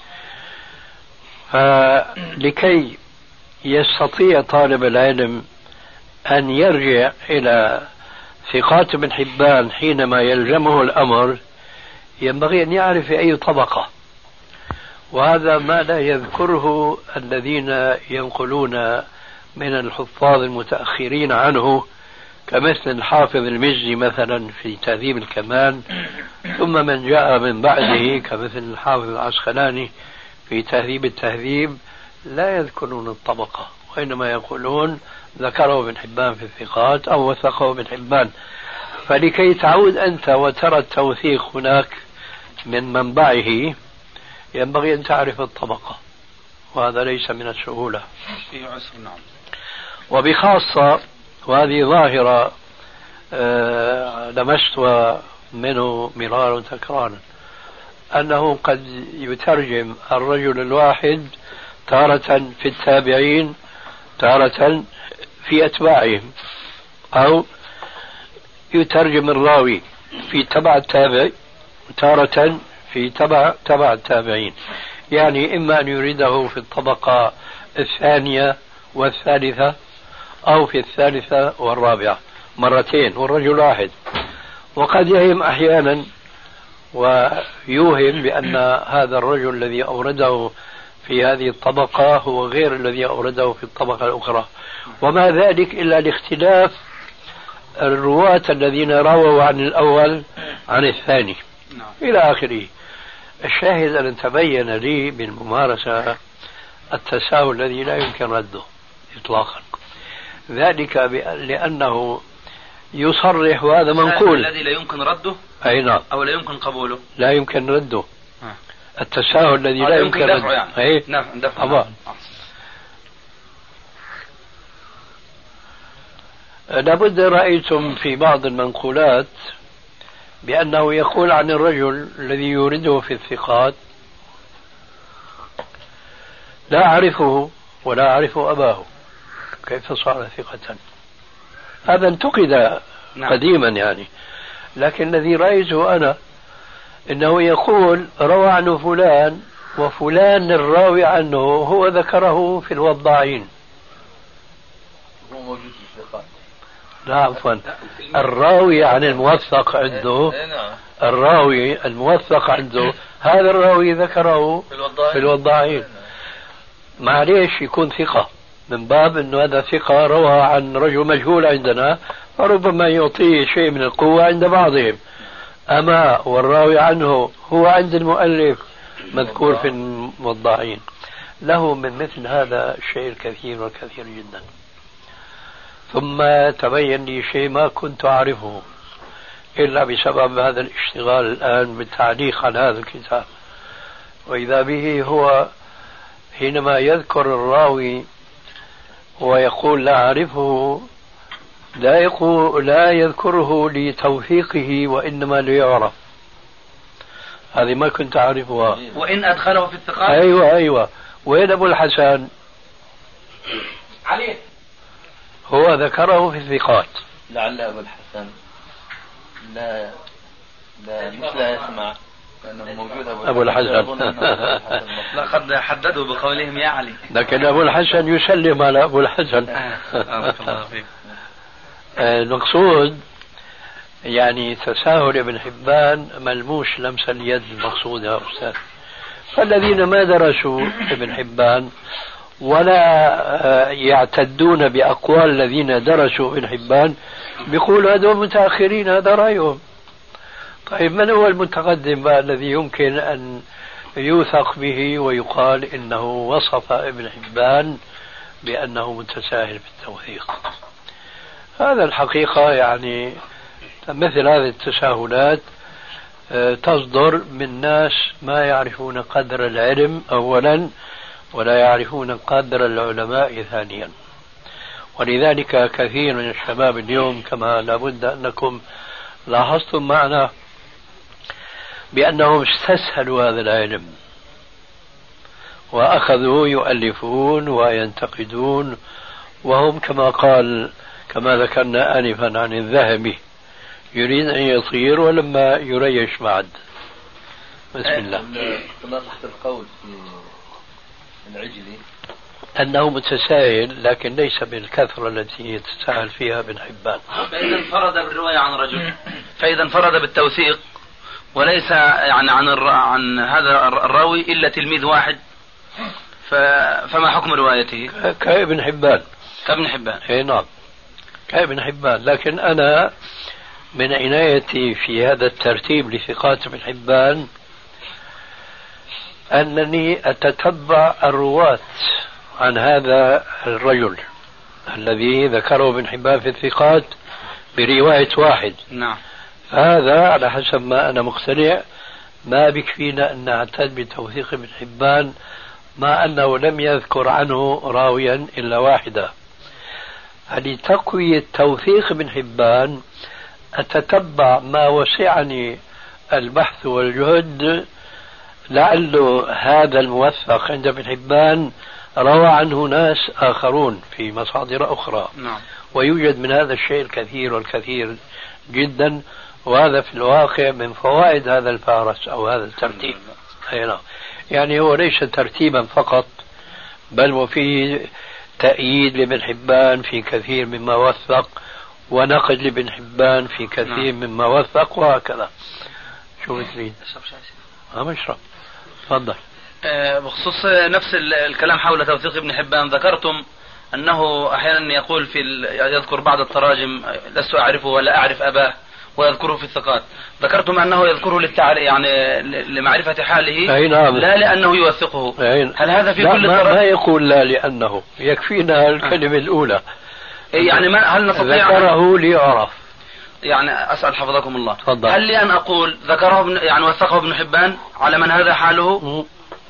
فلكي يستطيع طالب العلم أن يرجع إلى ثقات ابن حبان حينما يلزمه الأمر ينبغي أن يعرف في أي طبقة، وهذا ما لا يذكره الذين ينقلون من الحفاظ المتأخرين عنه كمثل الحافظ المزي مثلا في تهذيب الكمال، ثم من جاء من بعده كمثل الحافظ العسقلاني في تهذيب التهذيب لا يذكرون الطبقة، وإنما يقولون ذكره ابن حبان في الثقات أو وثقه ابن حبان. فلكي تعود أنت وترى التوثيق هناك من منبعه ينبغي أن تعرف الطبقة، وهذا ليس من السهولة في عسر. نعم. وبخاصة وهذه ظاهرة لمست منه مرارا وتكرارا أنه قد يترجم الرجل الواحد تارة في التابعين تارة في أتباعهم، أو يترجم الراوي في تبع التابع تارة في تبع التابعين، يعني إما أن يريده في الطبقة الثانية والثالثة أو في الثالثة والرابعة مرتين والرجل واحد. وقد يهم أحيانا ويوهم بأن هذا الرجل الذي أورده في هذه الطبقة هو غير الذي أورده في الطبقة الأخرى، وما ذلك إلا لاختلاف الرواة الذين رووا عن الأول عن الثاني إلى آخره. الشاهد أن تبين لي بالممارسة التساهل الذي لا يمكن رده إطلاقا، ذلك لأنه يصرح، وهذا منقول، الذي لا يمكن رده أي نعم، أو لا يمكن قبوله، لا يمكن رده. التساهل الذي لا يمكن رده يعني. نعم دفعه. لابد رأيتم في بعض المنقولات بأنه يقول عن الرجل الذي يورده في الثقات: لا أعرفه ولا أعرف أباه، كيف صار ثقة؟ هذا انتقد قديما يعني، لكن الذي رأيته أنا إنه يقول روى عنه فلان، وفلان الراوي عنه هو ذكره في الوضاعين. هو موجود في الثقات. لا عفوا، الراوي عن الموثق عنده، الراوي الموثق عنده هذا الراوي ذكره في الوضاعين. معليش يكون ثقة من باب أنه هذا ثقة روى عن رجل مجهول عندنا، فربما يعطيه شيء من القوة عند بعضهم، أما والراوي عنه هو عند المؤلف مذكور في الموضاعين. له من مثل هذا الشيء الكثير والكثير جدا. ثم تبين لي شيء ما كنت أعرفه إلا بسبب هذا الاشتغال الآن بالتعليق على هذا الكتاب، وإذا به هو حينما يذكر الراوي ويقول لا أعرفه لا يذكره لتوثيقه وإنما ليعرف. هذه ما كنت أعرفها. وإن أدخله في الثقات. أيوة. وين أبو الحسن؟ عليه هو ذكره في الثقات. لعل أبو الحسن لا مثل يسمع لأنه موجود أبو الحسن. لقد حددوا بقولهم يا علي، لكن أبو الحسن يسلم على أبو الحسن. المقصود يعني تساهل ابن حبان ملموس لمس اليد المقصود يا أستاذ. فالذين ما درسوا ابن حبان ولا يعتدون بأقوال الذين درسوا ابن حبان بيقولوا هذول متأخرين، هذا رأيهم. طيب من هو المتقدم بقى الذي يمكن أن يوثق به ويقال إنه وصف ابن حبان بأنه متساهل في التوثيق؟ هذا الحقيقة يعني مثل هذه التساهلات تصدر من ناس ما يعرفون قدر العلم أولا، ولا يعرفون قدر العلماء ثانيا. ولذلك كثير من الشباب اليوم كما لابد أنكم لاحظتم معنا بأنهم استسهلوا هذا العلم وأخذوا يؤلفون وينتقدون، وهم كما ذكرنا آنفا عن الذهبي يريد أن يطير ولما يريش معد. بسم الله. تحت القول في العجلي أنه متساهل لكن ليس بالكثرة التي يتساهل فيها ابن حبان. فإذا انفرد بالرواية عن رجل، فإذا انفرد بالتوثيق وليس يعني عن هذا الراوي إلا تلميذ واحد، فما حكم روايته؟ كابن حبان. كابن حبان. اي نعم كابن حبان. لكن أنا من عنايتي في هذا الترتيب لثقات ابن حبان أنني أتتبع الرواة عن هذا الرجل الذي ذكره ابن حبان في الثقات برواية واحد. نعم. هذا على حسب ما أنا مقتنع ما بكفينا أن نعتد بتوثيق ابن حبان مع أنه لم يذكر عنه راويا إلا واحدا. لتقوية توثيق ابن حبان أتتبع ما وسعني البحث والجهد، لعله هذا الموثق عند ابن حبان روى عنه ناس آخرون في مصادر أخرى. نعم. ويوجد من هذا الشيء الكثير والكثير جدا، وهذا في الواقع من فوائد هذا الفارس أو هذا الترتيب. يعني هو ليس ترتيبا فقط، بل وفيه تأييد لابن حبان في كثير مما وثق، ونقد لابن حبان في كثير مما وثق، وهكذا. شو بتريد؟ اشرب. تفضل. بخصوص نفس الكلام حول توثيق ابن حبان، ذكرتم أنه أحيانا يقول يذكر بعض التراجم لست أعرفه ولا أعرف أباه ويذكره في الثقات. ذكرتم أنه يذكره يعني لمعرفة حاله نعم. لا لأنه يوثقه. هل هذا في كل ما يقول لا لأنه يكفينا الكلمة الأولى يعني هل نستطيع ذكره ليعرف؟ يعني أسأل حفظكم الله، تفضل. هل لي أن أقول ذكره يعني وثقه ابن حبان على من هذا حاله؟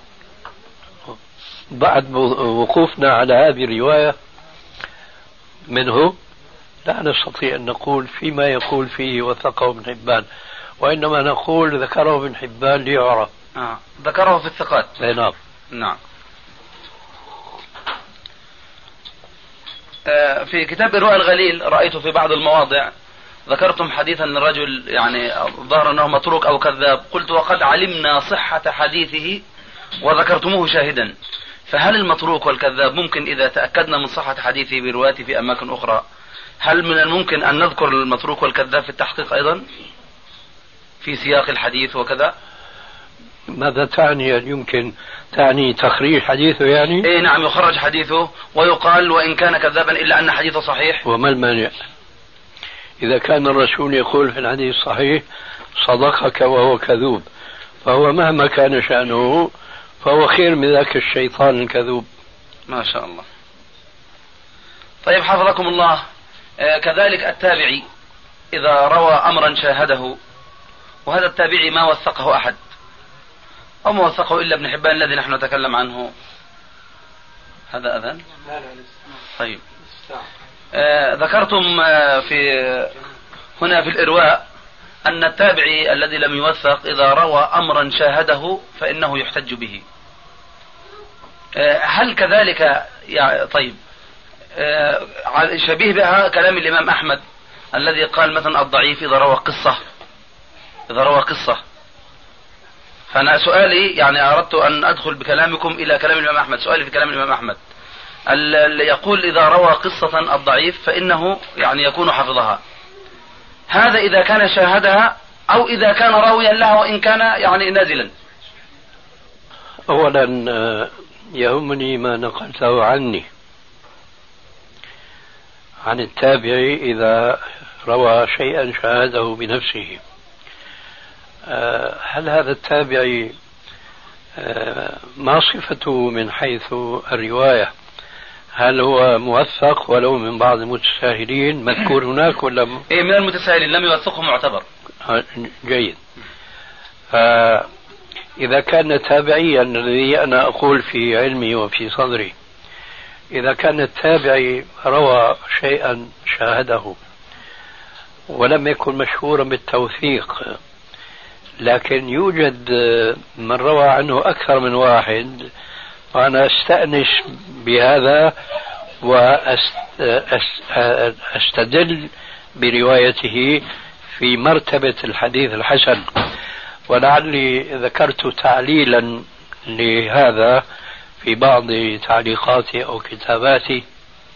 بعد وقوفنا على هذه الرواية منه لا نستطيع أن نقول فيما يقول فيه وثقه ابن حبان، وإنما نقول ذكره ابن حبان ليعرف. ذكره في الثقات. نعم. نعم. في كتاب إرواء الغليل رأيت في بعض المواضع ذكرتم حديثا أن الرجل يعني ظهر أنه متروك أو كذاب، قلت وقد علمنا صحة حديثه وذكرتموه شاهدا، فهل المتروك والكذاب ممكن إذا تأكدنا من صحة حديثه بروايته في أماكن أخرى هل من الممكن أن نذكر المتروك والكذاب في التحقيق أيضا في سياق الحديث وكذا؟ ماذا تعني؟ يمكن تعني تخريج حديثه يعني؟ إيه نعم، يخرج حديثه ويقال وإن كان كذابا إلا أن حديثه صحيح. وما المانع؟ إذا كان الرسول يقول في الحديث الصحيح صدقك وهو كذوب، فهو مهما كان شأنه فهو خير من ذاك الشيطان الكذوب. ما شاء الله. طيب حفظكم الله، كذلك التابعي إذا روى أمرا شاهده وهذا التابعي ما وثقه أحد أو ما وثقه إلا ابن حبان الذي نحن نتكلم عنه، هذا أذان؟ لا طيب. ذكرتم هنا في الإرواء أن التابعي الذي لم يوثق إذا روى أمرا شاهده فإنه يحتج به. هل كذلك يعني طيب شبيه بها كلام الإمام أحمد الذي قال مثلا الضعيف إذا روى قصة. فأنا سؤالي يعني أردت أن أدخل بكلامكم إلى كلام الإمام أحمد. سؤالي في كلام الإمام أحمد اللي يقول إذا روى قصة الضعيف فإنه يعني يكون حفظها، هذا إذا كان شاهدها أو إذا كان راويا لها وإن كان يعني نازلا. أولا يهمني ما نقلته عني عن التابعي إذا روى شيئا شاهده بنفسه. هل هذا التابعي ما صفته من حيث الرواية؟ هل هو موثق ولو من بعض المتساهلين مذكور هناك ولا من المتساهلين لم يوثقه معتبر؟ جيد. فإذا كان تابعيا الذي أنا أقول في علمي وفي صدري، إذا كان التابعي روى شيئا شاهده ولم يكن مشهورا بالتوثيق لكن يوجد من روى عنه أكثر من واحد، وأنا أستأنس بهذا وأستدل بروايته في مرتبة الحديث الحسن. ولعلي ذكرت تعليلا لهذا في بعض تعليقاتي أو كتاباتي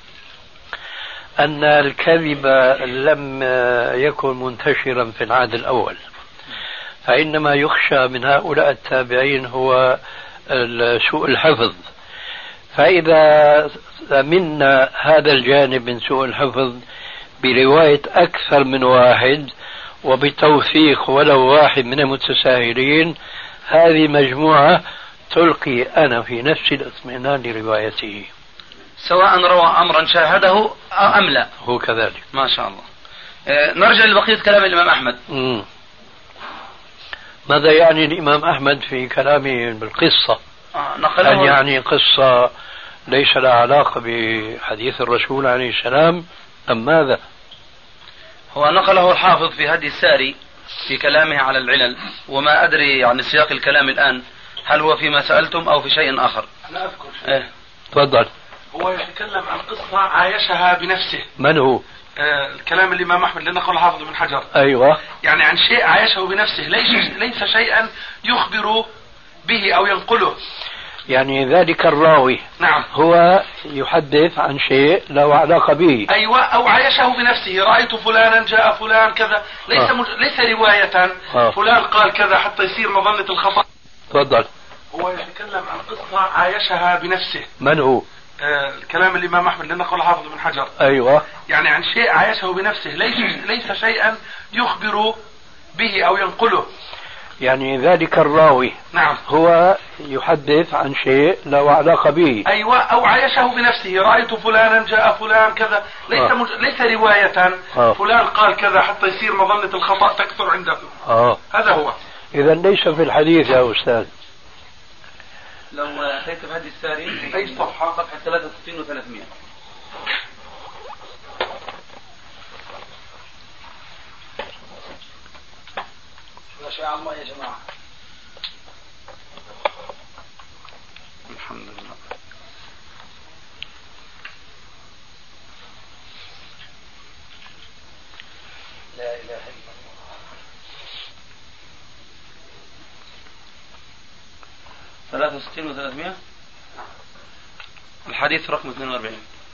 أن الكذب لم يكن منتشرا في العهد الأول، فإنما يخشى من هؤلاء التابعين هو سوء الحفظ. فإذا منا هذا الجانب من سوء الحفظ برواية أكثر من واحد وبتوثيق ولو واحد من المتساهلين، هذه مجموعة تلقي أنا في نفسي الاطمئنان لروايته سواء روى أمرا شاهده أم لا. هو كذلك. ما شاء الله. نرجع لبقية كلام الإمام أحمد. ماذا يعني الإمام أحمد في كلامه بالقصة؟ هل يعني قصة ليس لها علاقة بحديث الرسول عليه السلام أم ماذا؟ هو نقله الحافظ في هدي الساري في كلامه على العلل، وما أدري يعني سياق الكلام الآن هل هو فيما سألتم أو في شيء آخر. أنا أذكر تفضل. هو يتكلم عن قصة عايشها بنفسه. من هو؟ الكلام الإمام أحمد اللي نقله الحافظ بن حجر. أيوة. يعني عن شيء عايشه بنفسه، ليس شيئا يخبر به أو ينقله. يعني ذلك الراوي نعم هو يحدث عن شيء له علاقة به. أيوة، أو عايشه بنفسه، رأيت فلانا جاء فلان كذا، ليس رواية فلان قال كذا حتى يصير مظنة الخطأ. تفضل. هو يتكلم عن قصة عايشها بنفسه. من هو؟ الكلام الإمام أحمد اللي نقل حافظ بن حجر. أيوة. يعني عن شيء عايشه بنفسه، ليس شيئا يخبر به أو ينقله. يعني ذلك الراوي نعم هو يحدث عن شيء له علاقة به. أيوة، أو عايشه بنفسه، رأيت فلانا جاء فلان كذا، ليس رواية فلان قال كذا حتى يصير مظنة الخطأ تكثر عنده. هذا هو. إذا ليس في الحديث يا أستاذ. لو أتيت بهدي الساري أي صفحة؟ صفحة 63 و300. شاء الله يا جماعة. الحمد لله. لا إله إلا الله. ثلاثة وستين و300. الحديث رقم 42.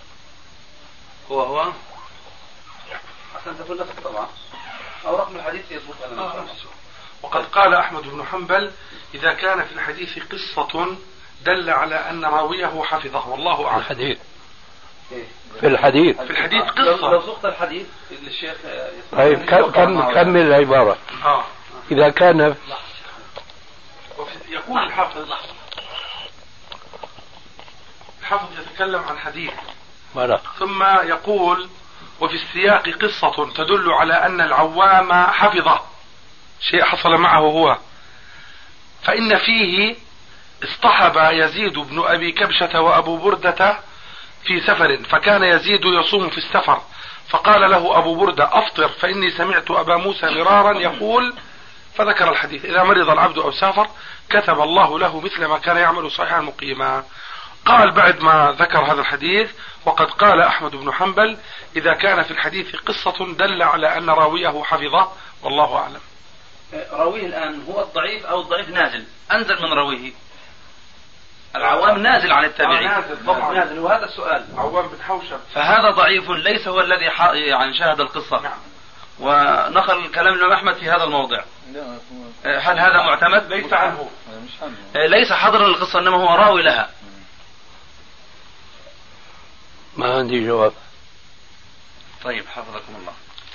هو حسن تقول لك طبعا أو رقم الحديث يضبط على وقد قال أحمد بن حنبل: إذا كان في الحديث قصة دل على أن راويه حفظه، والله أعلم. الحديث في الحديث قصة. لو سقط الحديث للشيخ. طيب كمل العبارة. إذا كان يقول الحافظ يتكلم عن حديث ثم يقول: وفي السياق قصة تدل على أن العوام حفظه، شيء حصل معه هو، فإن فيه اصطحب يزيد بن أبي كبشة وأبو بردة في سفر، فكان يزيد يصوم في السفر، فقال له أبو بردة: أفطر فإني سمعت أبا موسى مرارا يقول، فذكر الحديث: إذا مرض العبد أو سافر كتب الله له مثل ما كان يعمل صحيحا مقيما. قال بعد ما ذكر هذا الحديث: وقد قال أحمد بن حنبل: إذا كان في الحديث قصة دل على أن راويه حفظه، والله أعلم. راويه الآن هو الضعيف أو الضعيف نازل، أنزل من راويه. العوام نازل عن التابعين. نازل، وهذا السؤال. عوام بن حوشب. فهذا ضعيف ليس هو الذي يعني شاهد القصة. نعم. ونقل كلام الإمام أحمد في هذا الموضع. هل هذا معتمد؟ ليس عنه. ليس حضر القصة، إنما هو راوي لها. ما عندي جواب. طيب حفظكم الله.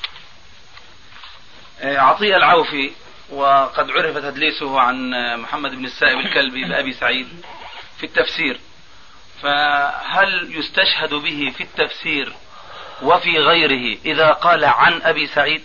عطية العوفي، وقد عرف تدليسه عن محمد بن السائب الكلبي بأبي سعيد في التفسير، فهل يستشهد به في التفسير وفي غيره إذا قال عن أبي سعيد؟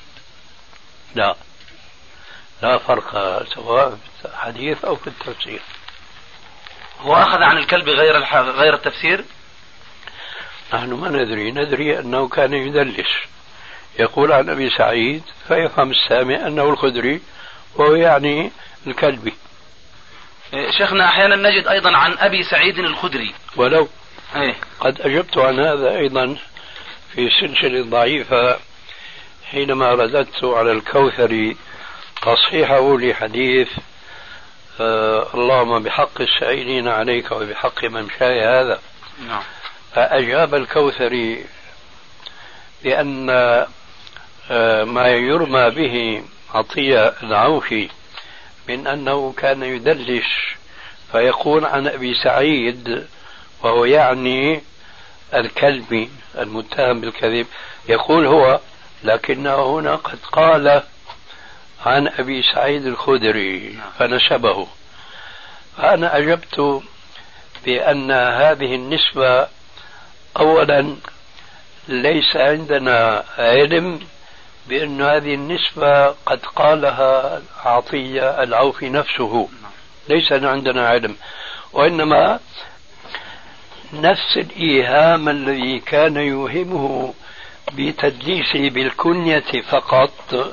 لا فرق سواء في الحديث أو في التفسير. هو أخذ عن الكلب غير التفسير؟ نحن ما ندري أنه كان يدلس، يقول عن أبي سعيد فيفهم السامع أنه الخدري وهو يعني الكلبي. شيخنا أحيانا نجد أيضا عن أبي سعيد الخدري، ولو قد أجبت عن هذا أيضا في سلسلة ضعيفة حينما رددت على الكوثري تصحيحه لحديث اللهم بحق السائلين عليك وبحق ممشاي هذا. نعم. فأجاب الكوثري بأن ما يرمى به عطية العوفي من أنه كان يدلس فيقول عن أبي سعيد وهو يعني الكلبي المتهم بالكذب، يقول هو، لكنه هنا قد قال عن أبي سعيد الخدري فنسبه. فأنا أجبت بأن هذه النسبة أولا ليس عندنا علم بأن هذه النسبة قد قالها عطية العوفي نفسه، ليس عندنا علم، وإنما نفس الإيهام الذي كان يوهمه بتدليسه بالكنية فقط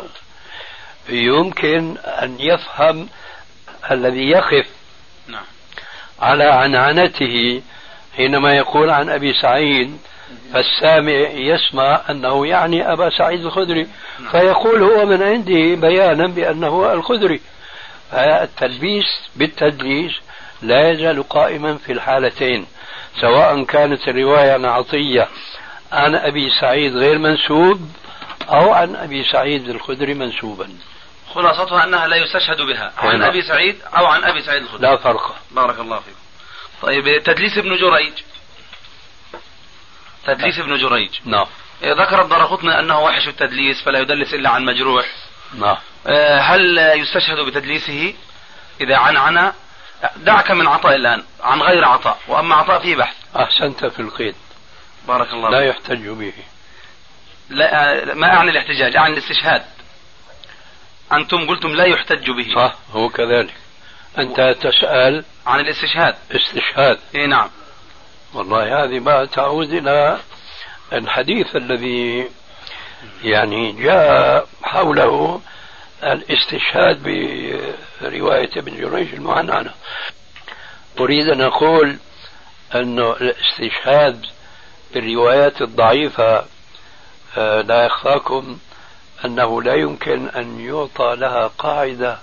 يمكن أن يفهم الذي يخف على عنعنته حينما يقول عن أبي سعيد، فالسامع يسمع أنه يعني أبا سعيد الخدري فيقول هو من عنده بيانا بأنه الخدري. التلبيس بالتدليس لا يزال قائما في الحالتين، سواء كانت الرواية عن عطية عن أبي سعيد غير منسوب أو عن أبي سعيد الخدري منسوبا. خلاصتها أنها لا يستشهد بها عن أبي سعيد أو عن أبي سعيد الخدري، لا فرق. بارك الله فيكم. طيب تدليس ابن جريج، تدليس ابن جريج نعم، ذكر الدارقطني أنه وحش التدليس فلا يدلس إلا عن مجروح. نعم. هل يستشهد بتدليسه إذا عن دعك من عطاء الآن عن غير عطاء، وأما عطاء فيه بحث. أحسنت في القيد، بارك الله لا يحتج به. لا، ما أعني الاحتجاج، أعني الاستشهاد. أنتم قلتم لا يحتج به. صح، هو كذلك. أنت تسأل عن الاستشهاد. استشهاد. إيه نعم. والله هذه ما تعود إلى الحديث الذي يعني جاء حوله الاستشهاد برواية ابن جريج المعنعنة. أريد أن أقول أن الاستشهاد بالروايات الضعيفة لا يخفاكم أنه لا يمكن أن يعطى لها قاعدة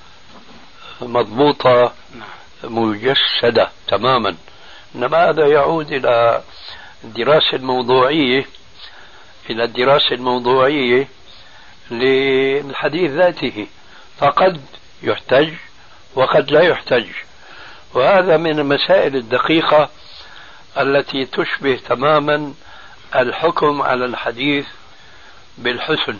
مضبوطة مجسدة تماما، إنما هذا يعود إلى الدراسة الموضوعية، إلى الدراسة الموضوعية للحديث ذاته، فقد يحتج وقد لا يحتج. وهذا من المسائل الدقيقة التي تشبه تماما الحكم على الحديث بالحسن،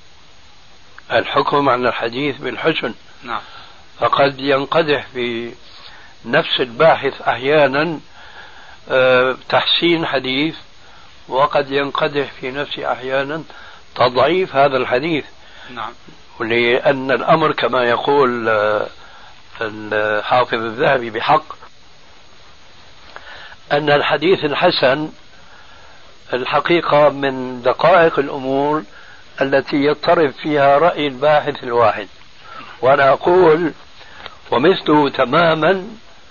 الحكم على الحديث بالحسن. نعم. فقد ينقدح في نفس الباحث أحيانا تحسين حديث، وقد ينقدح في نفسه أحيانا تضعيف هذا الحديث. نعم. لأن الأمر كما يقول الحافظ الذهبي بحق أن الحديث الحسن الحقيقة من دقائق الأمور التي يضطرب فيها رأي الباحث الواحد. وأنا أقول ومثله تماما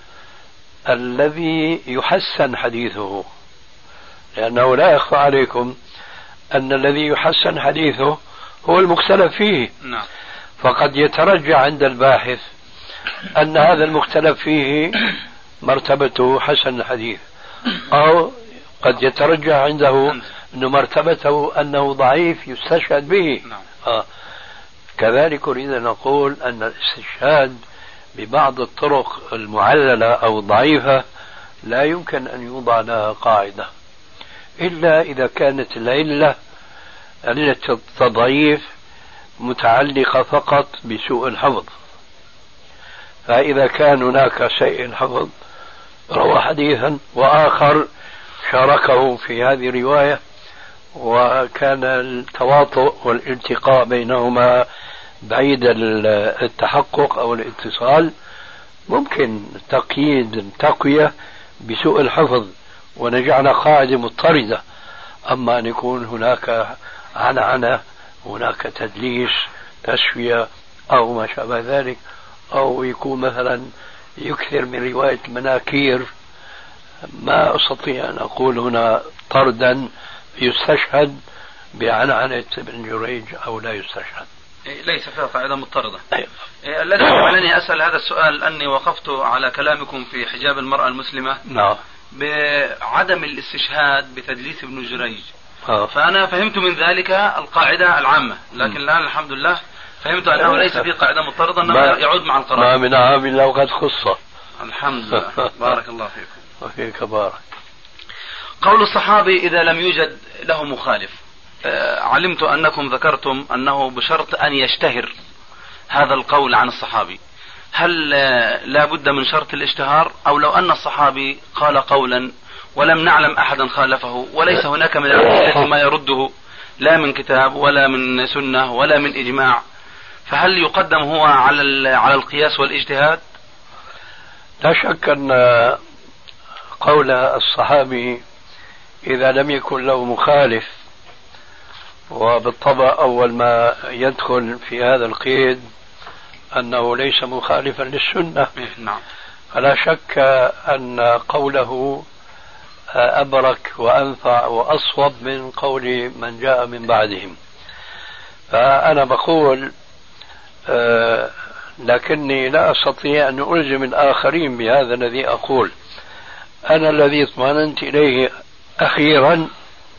الذي يحسن حديثه، لأنه لا يخفى عليكم أن الذي يحسن حديثه هو المختلف فيه. نعم. فقد يترجع عند الباحث أن هذا المختلف فيه مرتبته حسن الحديث، أو قد يترجع عنده أن مرتبته أنه ضعيف يستشهد به. نعم. كذلك أريد أن أقول أن الاستشهاد ببعض الطرق المعللة أو الضعيفة لا يمكن أن يوضع لها قاعدة إلا إذا كانت العلة التضعيف متعلقة فقط بسوء الحفظ. فإذا كان هناك سيء الحفظ روى حديثا وآخر شاركه في هذه الرواية وكان التواطؤ والالتقاء بينهما بعيد التحقق أو الاتصال، ممكن تقييد تقوية بسوء الحفظ ونجعل قاعدة مضطردة. أما أن يكون هناك عنعنة، هناك تدليس، تسوية أو ما شابه ذلك، أو يكون مثلا يكثر من رواية المناكير، ما أستطيع أن أقول هنا طردا يستشهد بعنعنة ابن جريج أو لا يستشهد. ليس فيها قاعدة مضطردة. الذي جعلني أسأل هذا السؤال أني وقفت على كلامكم في حجاب المرأة المسلمة. نعم. بعدم الاستشهاد بتدليس ابن جريج. فأنا فهمت من ذلك القاعدة العامة، لكن الآن الحمد لله فهمت أنه ليس في قاعدة مضطردة، أنه يعود مع القرار. ما من عام إلا وقد خص. الحمد لله. بارك الله فيكم. وفيك بارك. قول الصحابي إذا لم يوجد له مخالف، علمت أنكم ذكرتم أنه بشرط أن يشتهر هذا القول عن الصحابي. هل لا بد من شرط الاشتهار، أو لو أن الصحابي قال قولا ولم نعلم أحدا خالفه وليس هناك من الأدلة ما يرده لا من كتاب ولا من سنة ولا من إجماع، فهل يقدم هو على القياس والاجتهاد؟ لا شك أن قول الصحابي إذا لم يكن له مخالف، وبالطبع أول ما يدخل في هذا القيد أنه ليس مخالفا للسنة. نعم. فلا شك أن قوله أبرك وأنفع وأصوب من قول من جاء من بعدهم. فأنا بقول لكني لا أستطيع أن ألزم الآخرين بهذا الذي أقول. أنا الذي اطمأننت إليه أخيرا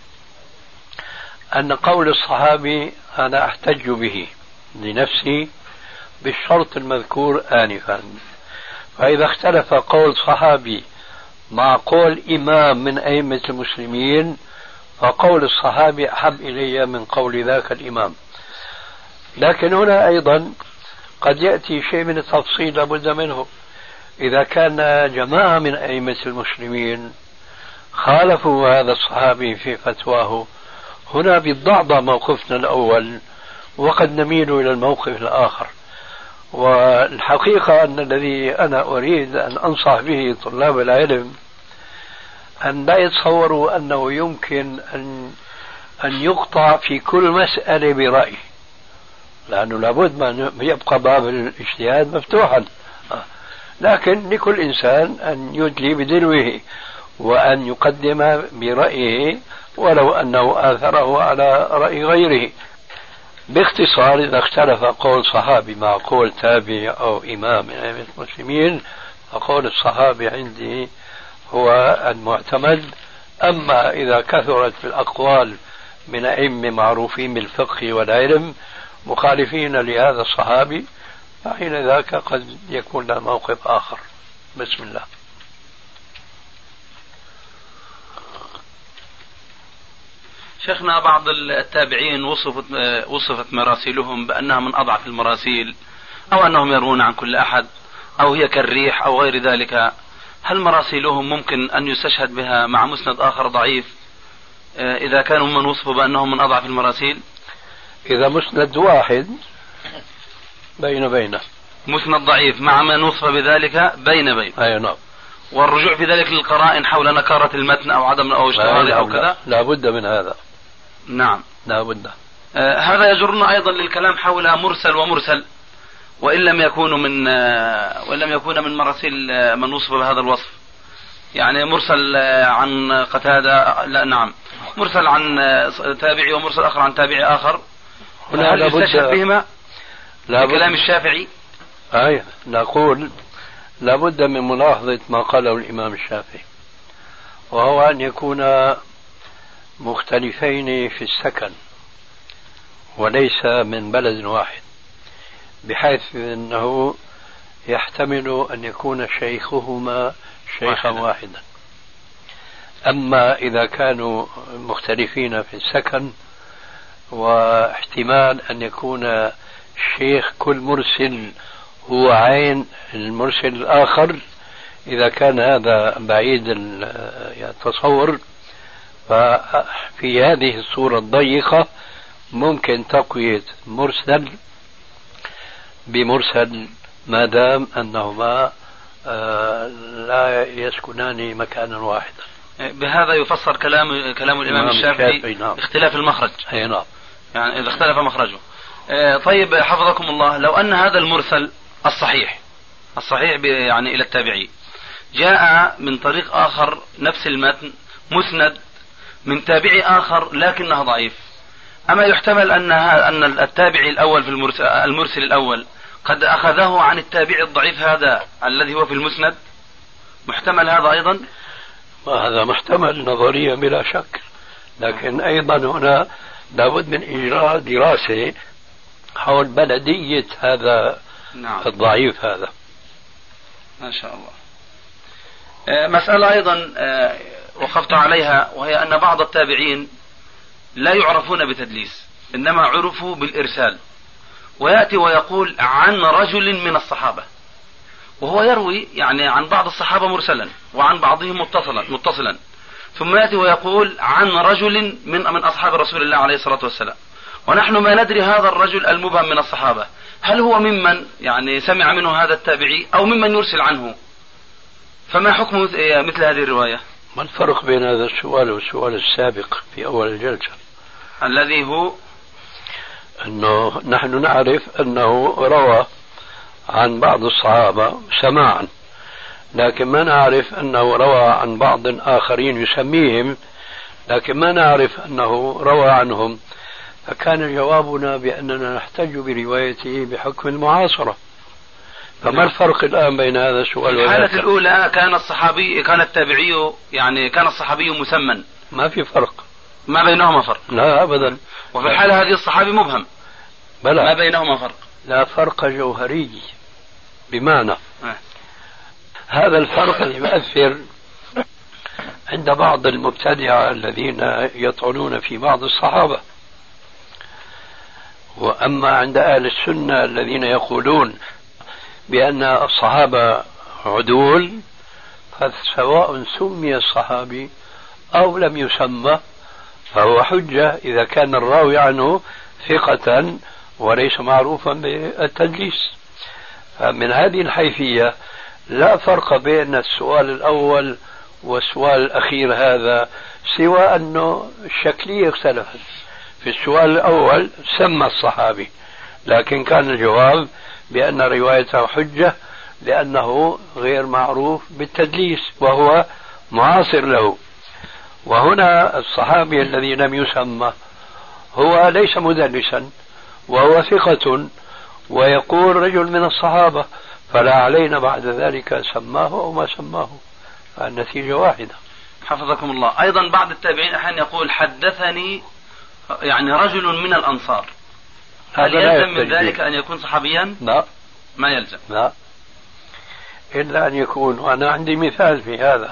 أن قول الصحابي أنا أحتج به لنفسي بالشرط المذكور آنفا. فإذا اختلف قول صحابي مع قول إمام من أئمة المسلمين فقول الصحابي أحب إلي من قول ذاك الإمام. لكن هنا أيضا قد يأتي شيء من التفصيل لابد منه. إذا كان جماعة من أئمة المسلمين خالفوا هذا الصحابي في فتواه، هنا بالضعضة موقفنا الأول وقد نميل إلى الموقف الآخر. والحقيقة أن الذي أنا أريد أن أنصح به طلاب العلم أن لا يتصوروا أنه يمكن أن يقطع في كل مسألة برأي، لأنه لابد أن يبقى باب الاجتهاد مفتوحا، لكن لكل إنسان أن يدلي بدلوه وأن يقدم برأيه ولو أنه آثره على رأي غيره. باختصار إذا اختلف قول صحابي مع قول تابعي أو إمام من أئمة المسلمين فقول الصحابي عندي هو المعتمد. أما إذا كثرت في الأقوال من أئمة معروفين بالفقه والعلم مخالفين لهذا الصحابي فحين ذاك قد يكون له موقف آخر. بسم الله. شيخنا، بعض التابعين وصفت مراسيلهم بأنها من أضعف المراسيل، أو أنهم يروون عن كل أحد، أو هي كالريح أو غير ذلك. هل مراسيلهم ممكن أن يستشهد بها مع مسند آخر ضعيف إذا كانوا من وصفوا بأنهم من أضعف المراسيل؟ إذا مسند واحد بين مسند ضعيف مع من وصف بذلك بين أي نعم. والرجوع في ذلك للقرائن حول نكارة المتن أو عدم أو اشتراطه أو كذا لا بد من هذا. نعم لا بد. هذا يجرنا أيضا للكلام حول مرسل ومرسل، وإن لم يكون من مراسيل من وصف بهذا الوصف. يعني مرسل عن قتادة، لا نعم، مرسل عن تابعي ومرسل آخر عن تابعي آخر. هنا هل يستشهد بهما بكلام الشافعي؟ نقول لابد من ملاحظة ما قاله الإمام الشافعي، وهو أن يكون مختلفين في السكن وليس من بلد واحد، بحيث أنه يحتمل أن يكون شيخهما شيخا واحدا. أما إذا كانوا مختلفين في السكن واحتمال أن يكون شيخ كل مرسل هو عين المرسل الآخر، إذا كان هذا بعيد التصور ففي هذه الصورة الضيقة ممكن تقوية مرسل بمرسل ما دام أنهما لا يسكنان مكانا واحدا. بهذا يفسر كلام الإمام الشافعي نعم. اختلاف المخرج. نعم. يعني إذا اختلف مخرجه. طيب حفظكم الله، لو أن هذا المرسل الصحيح يعني إلى التابعي جاء من طريق آخر نفس المتن مسند من تابعي آخر لكنه ضعيف، أما يحتمل أن التابعي الأول في المرسل الأول قد أخذه عن التابعي الضعيف هذا الذي هو في المسند؟ محتمل هذا أيضا؟ هذا محتمل نظريا بلا شك، لكن أيضا هنا لابد من إجراء دراسة حول بلدية هذا الضعيف هذا. ما شاء الله. مسألة أيضا وقفت عليها، وهي أن بعض التابعين لا يعرفون بتدليس، إنما عرفوا بالإرسال، ويأتي ويقول عن رجل من الصحابة، وهو يروي يعني عن بعض الصحابة مرسلا وعن بعضهم متصلا، ثم يأتي ويقول عن رجل من أصحاب رسول الله عليه الصلاة والسلام، ونحن ما ندري هذا الرجل المبهم من الصحابة هل هو ممن يعني سمع منه هذا التابعي أو ممن يرسل عنه، فما حكم مثل هذه الرواية؟ ما الفرق بين هذا السؤال والسؤال السابق في أول الجلسة الذي هو أنه نحن نعرف أنه روى عن بعض الصحابة سماعا، لكن ما نعرف أنه روى عن بعض آخرين يسميهم، لكن ما نعرف أنه روى عنهم، فكان جوابنا بأننا نحتج بروايته بحكم المعاصرة. فما الفرق الآن بين هذا السؤال والآخر؟ الحالة الأولى كان التابعي يعني كان الصحابي مسمى، ما في فرق، ما بينهما فرق. لا أبدا. وفي الحالة هذه الصحابي مبهم، بلى ما بينهما فرق، لا فرق جوهري. بمعنى هذا الفرق يؤثر عند بعض المبتدعة الذين يطعنون في بعض الصحابة، وأما عند أهل السنة الذين يقولون بأن الصحابة عدول، فسواء سمي الصحابي أو لم يسمى فهو حجة إذا كان الراوي عنه ثقة وليس معروفا بالتدليس. فمن هذه الحيثية لا فرق بين السؤال الأول والسؤال الأخير هذا، سوى أنه الشكلية اختلفت. في السؤال الأول سمى الصحابي، لكن كان الجواب بأن روايته حجة لأنه غير معروف بالتدليس وهو معاصر له. وهنا الصحابي الذي لم يسمى هو ليس مدلسا وهو ثقة ويقول رجل من الصحابة، فلا علينا بعد ذلك سماه أو ما سماه، النتيجة واحدة. حفظكم الله. أيضا بعض التابعين أحيانا يقول حدثني يعني رجل من الأنصار، هل يلزم من ذلك أن يكون صحابيا؟ لا، ما يلزم، لا، إلا أن يكون. وأنا عندي مثال في هذا.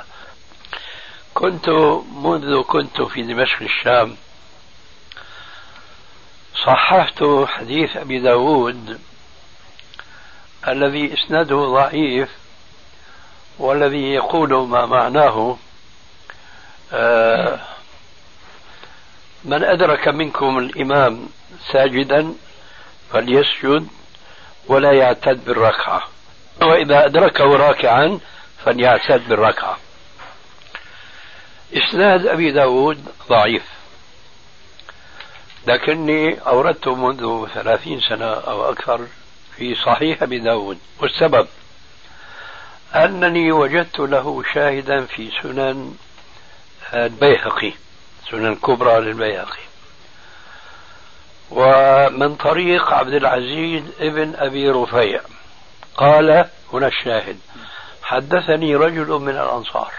منذ كنت في دمشق الشام صححت حديث أبي داود الذي إسناده ضعيف، والذي يقول ما معناه من أدرك منكم الإمام ساجدا فليسجد ولا يعتد بالركعة، وإذا أدركه راكعا فليعتد بالركعة. إسناد أبي داود ضعيف، لكني أوردته منذ 30 سنة أو أكثر في صحيح أبي داود، والسبب أنني وجدت له شاهدا في سنن البيهقي، سنن كبرى للبيهقي، ومن طريق عبد العزيز ابن أبي رفيع قال هنا الشاهد حدثني رجل من الأنصار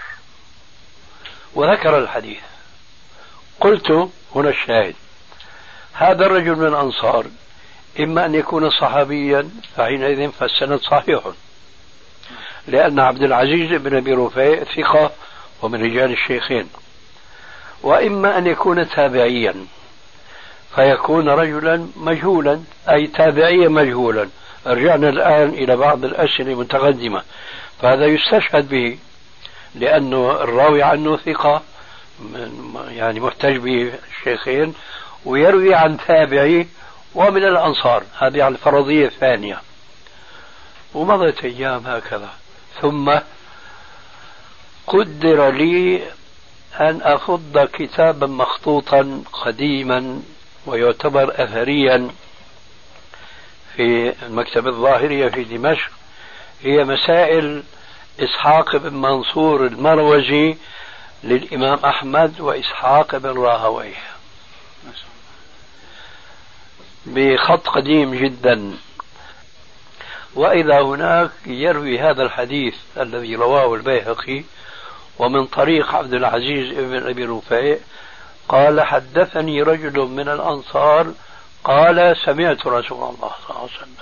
وذكر الحديث. قلت هنا الشاهد هذا الرجل من الأنصار إما أن يكون صحابيا فحينئذ فالسند صحيح، لأن عبد العزيز بن أبي رفيع ثقة ومن رجال الشيخين، وإما أن يكون تابعيا فيكون رجلا مجهولا، أي تابعيا مجهولا. رجعنا الآن إلى بعض الأسئلة المتقدمة، فهذا يستشهد به لأنه الراوي عنه ثقة يعني محتج به الشيخين، ويروي عن تابعي ومن الأنصار، هذه على الفرضية الثانية. ومضت أيام هكذا، ثم قدر لي أن أفض كتابا مخطوطا قديما ويعتبر أثريا في المكتبة الظاهرية في دمشق، هي مسائل إسحاق بن منصور المروزي للإمام أحمد وإسحاق بن راهويه، بخط قديم جدا. وإذا هناك يروي هذا الحديث الذي رواه البيهقي ومن طريق عبد العزيز بن أبي رفيع قال حدثني رجل من الأنصار قال سمعت رسول الله صلى الله عليه وسلم.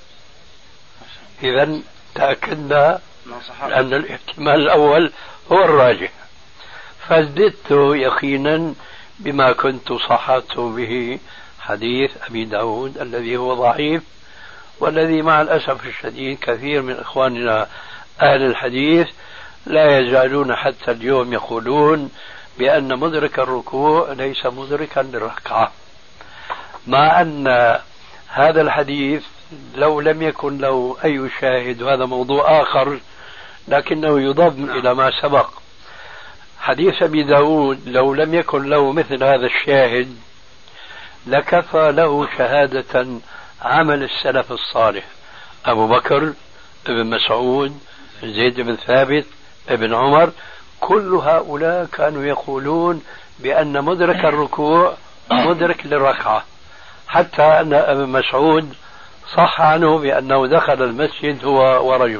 إذن تأكدنا أن الاحتمال الأول هو الراجح، فازددت يقينا بما كنت صححت به حديث أبي داود الذي هو ضعيف، والذي مع الأسف الشديد كثير من إخواننا أهل الحديث لا يزالون حتى اليوم يقولون بأن مدرك الركوع ليس مدركا للركعة، مع أن هذا الحديث لو لم يكن له أي شاهد، وهذا موضوع آخر، لكنه يضم إلى ما سبق. حديث أبي داود لو لم يكن له مثل هذا الشاهد لكفى له شهادة عمل السلف الصالح، أبو بكر، ابن مسعود، زيد بن ثابت، ابن عمر، كل هؤلاء كانوا يقولون بأن مدرك الركوع مدرك للركعة، حتى أن ابن مسعود صح عنه بأنه دخل المسجد هو ورجل،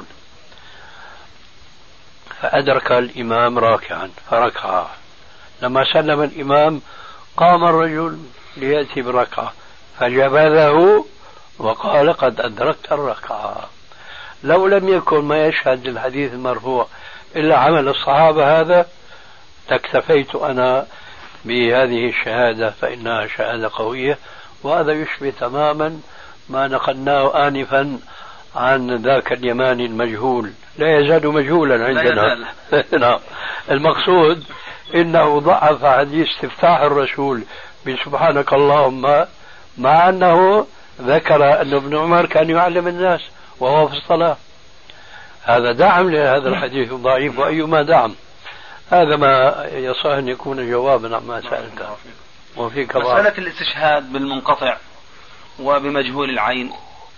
فأدرك الإمام راكعا فركع. لما سلم الإمام قام الرجل ليأتي بركعة فجبذه وقال قد أدركت الركعة. لو لم يكن ما يشهد للحديث المرفوع إلا عمل الصحابة هذا لاكتفيت أنا بهذه الشهادة، فإنها شهادة قوية. وهذا يشبه تماما ما نقلناه آنفا عن ذاك اليماني المجهول، لا يزال مجهولا عندنا. نعم. المقصود إنه ضعف حديث استفتاح الرسول بسبحانك اللهم، مع أنه ذكر أن ابن عمر كان يعلم الناس وهو في الصلاة. هذا دعم لهذا الحديث الضعيف، وأيما دعم. هذا ما يصح أن يكون جوابا عما سألت. وفي مسألة الاستشهاد بالمنقطع وبمجهول العين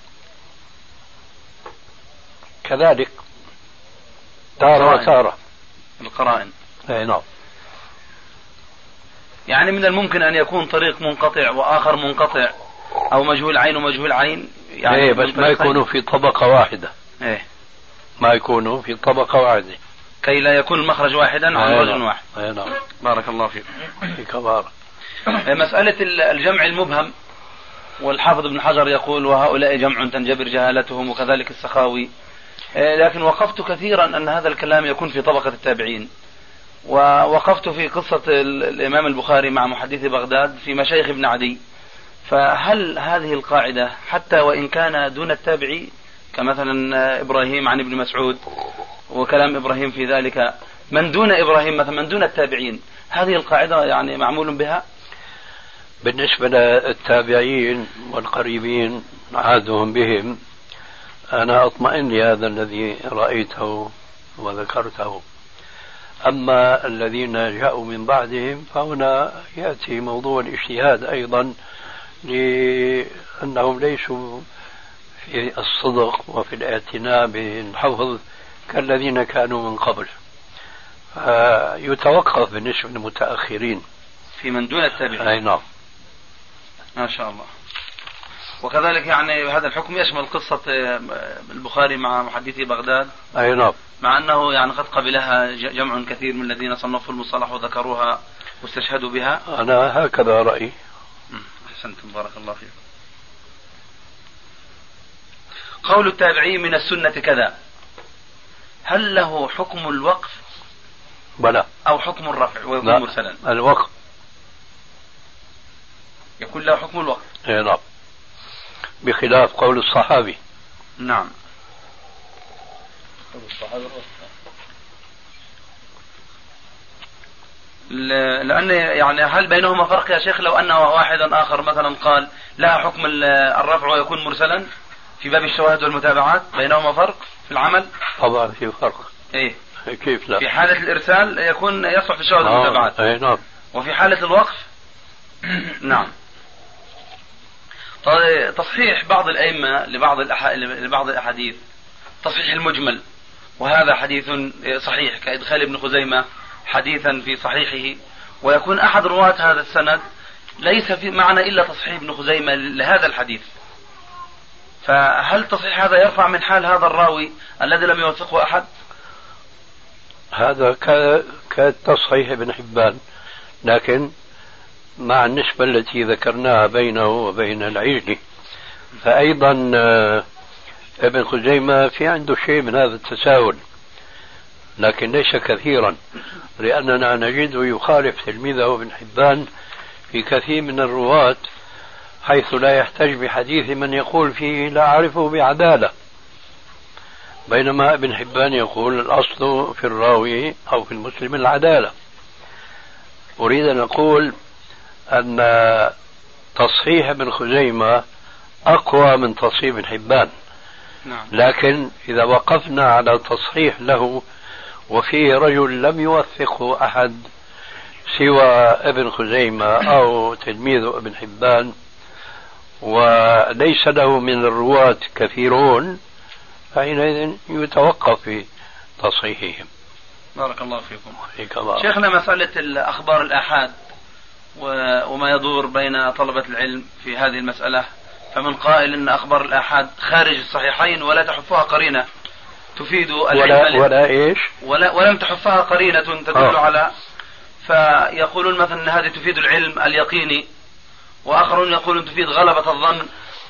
كذلك تارة وتارة القرائن. نعم. يعني من الممكن أن يكون طريق منقطع وآخر منقطع، أو مجهول عين ومجهول عين، يعني بس ما يكونوا في طبقة واحدة. ما يكونوا في طبقة واحدة كي لا يكون المخرج واحدا عن رجل واحد. نعم. بارك الله فيك. كبار. مسألة الجمع المبهم، والحافظ ابن حجر يقول وهؤلاء جمع تنجبر جهالتهم، وكذلك السخاوي. لكن وقفت كثيرا أن هذا الكلام يكون في طبقة التابعين، ووقفت في قصة الإمام البخاري مع محدث بغداد في مشايخ ابن عدي. فهل هذه القاعدة حتى وإن كان دون التابعي، كمثلا إبراهيم عن ابن مسعود وكلام إبراهيم في ذلك، من دون إبراهيم مثلا من دون التابعين، هذه القاعدة يعني معمول بها؟ بالنسبة للتابعين والقريبين عادهم بهم، أنا أطمئن لهذا الذي رأيته وذكرته. أما الذين جاءوا من بعدهم فهنا يأتي موضوع الاجتهاد أيضا، لأنهم ليسوا في الصدق وفي الاعتناء بالحفظ كالذين كانوا من قبل، يتوقف بالنسبة للمتأخرين في من دون التابعين. أي نعم. ما شاء الله. وكذلك يعني هذا الحكم يشمل قصة البخاري مع محدثي بغداد. أي نعم. مع أنه يعني قد قبلها جمع كثير من الذين صنفوا المصطلح وذكروها واستشهدوا بها. أنا هكذا رأيي. أحسنتم بارك الله فيكم. قول التابعي من السنة كذا، هل له حكم الوقف بلى أو حكم الرفع ويكون مرسلا؟ الوقف يكون له حكم الوقف. نعم، بخلاف قول الصحابي. نعم. لأن يعني هل بينهما فرق يا شيخ؟ لو أن واحدا آخر مثلا قال لها حكم الرفع ويكون مرسلا في باب الشواهد والمتابعات، بينهما فرق في العمل؟ طبعا في فرق. إيه؟ كيف لا؟ في حالة الإرسال يكون يصلح في الشواهد والمتابعات. نعم. وفي حالة الوقف نعم. تصحيح بعض الأئمة لبعض الأحاديث، تصحيح المجمل، وهذا حديث صحيح، كإدخال ابن خزيمة حديثا في صحيحه، ويكون أحد رواة هذا السند ليس في معنى إلا تصحيح ابن خزيمة لهذا الحديث. فهل تصحيح هذا يرفع من حال هذا الراوي الذي لم يوثقه أحد؟ هذا كتصحيح ابن حبان، لكن مع النسبة التي ذكرناها بينه وبين العجلي، فأيضا ابن خزيمة في عنده شيء من هذا التساهل، لكن ليس كثيرا، لأننا نجده يخالف تلميذه ابن حبان في كثير من الرواة، حيث لا يحتج بحديث من يقول فيه لا أعرفه بعدالة، بينما ابن حبان يقول الأصل في الراوي أو في المسلم العدالة. أريد أن أقول أن تصحيح ابن خزيمة أقوى من تصحيح ابن حبان. لكن إذا وقفنا على تصحيح له وفيه رجل لم يوثقه أحد سوى ابن خزيمة أو تلميذ ابن حبان، وليس له من الرواة كثيرون، فحينئذ يتوقف في تصحيحهم. بارك الله فيكم. شيخنا، مسألة الأخبار الآحاد وما يدور بين طلبة العلم في هذه المسألة، فمن قائل أن أخبار الآحاد خارج الصحيحين ولا تحفها قرينة تفيد العلم ولا إيش ولم تحفها قرينة تدل على، فيقولون مثلا أن هذه تفيد العلم اليقيني، وآخرون يقولون تفيد غلبة الظن.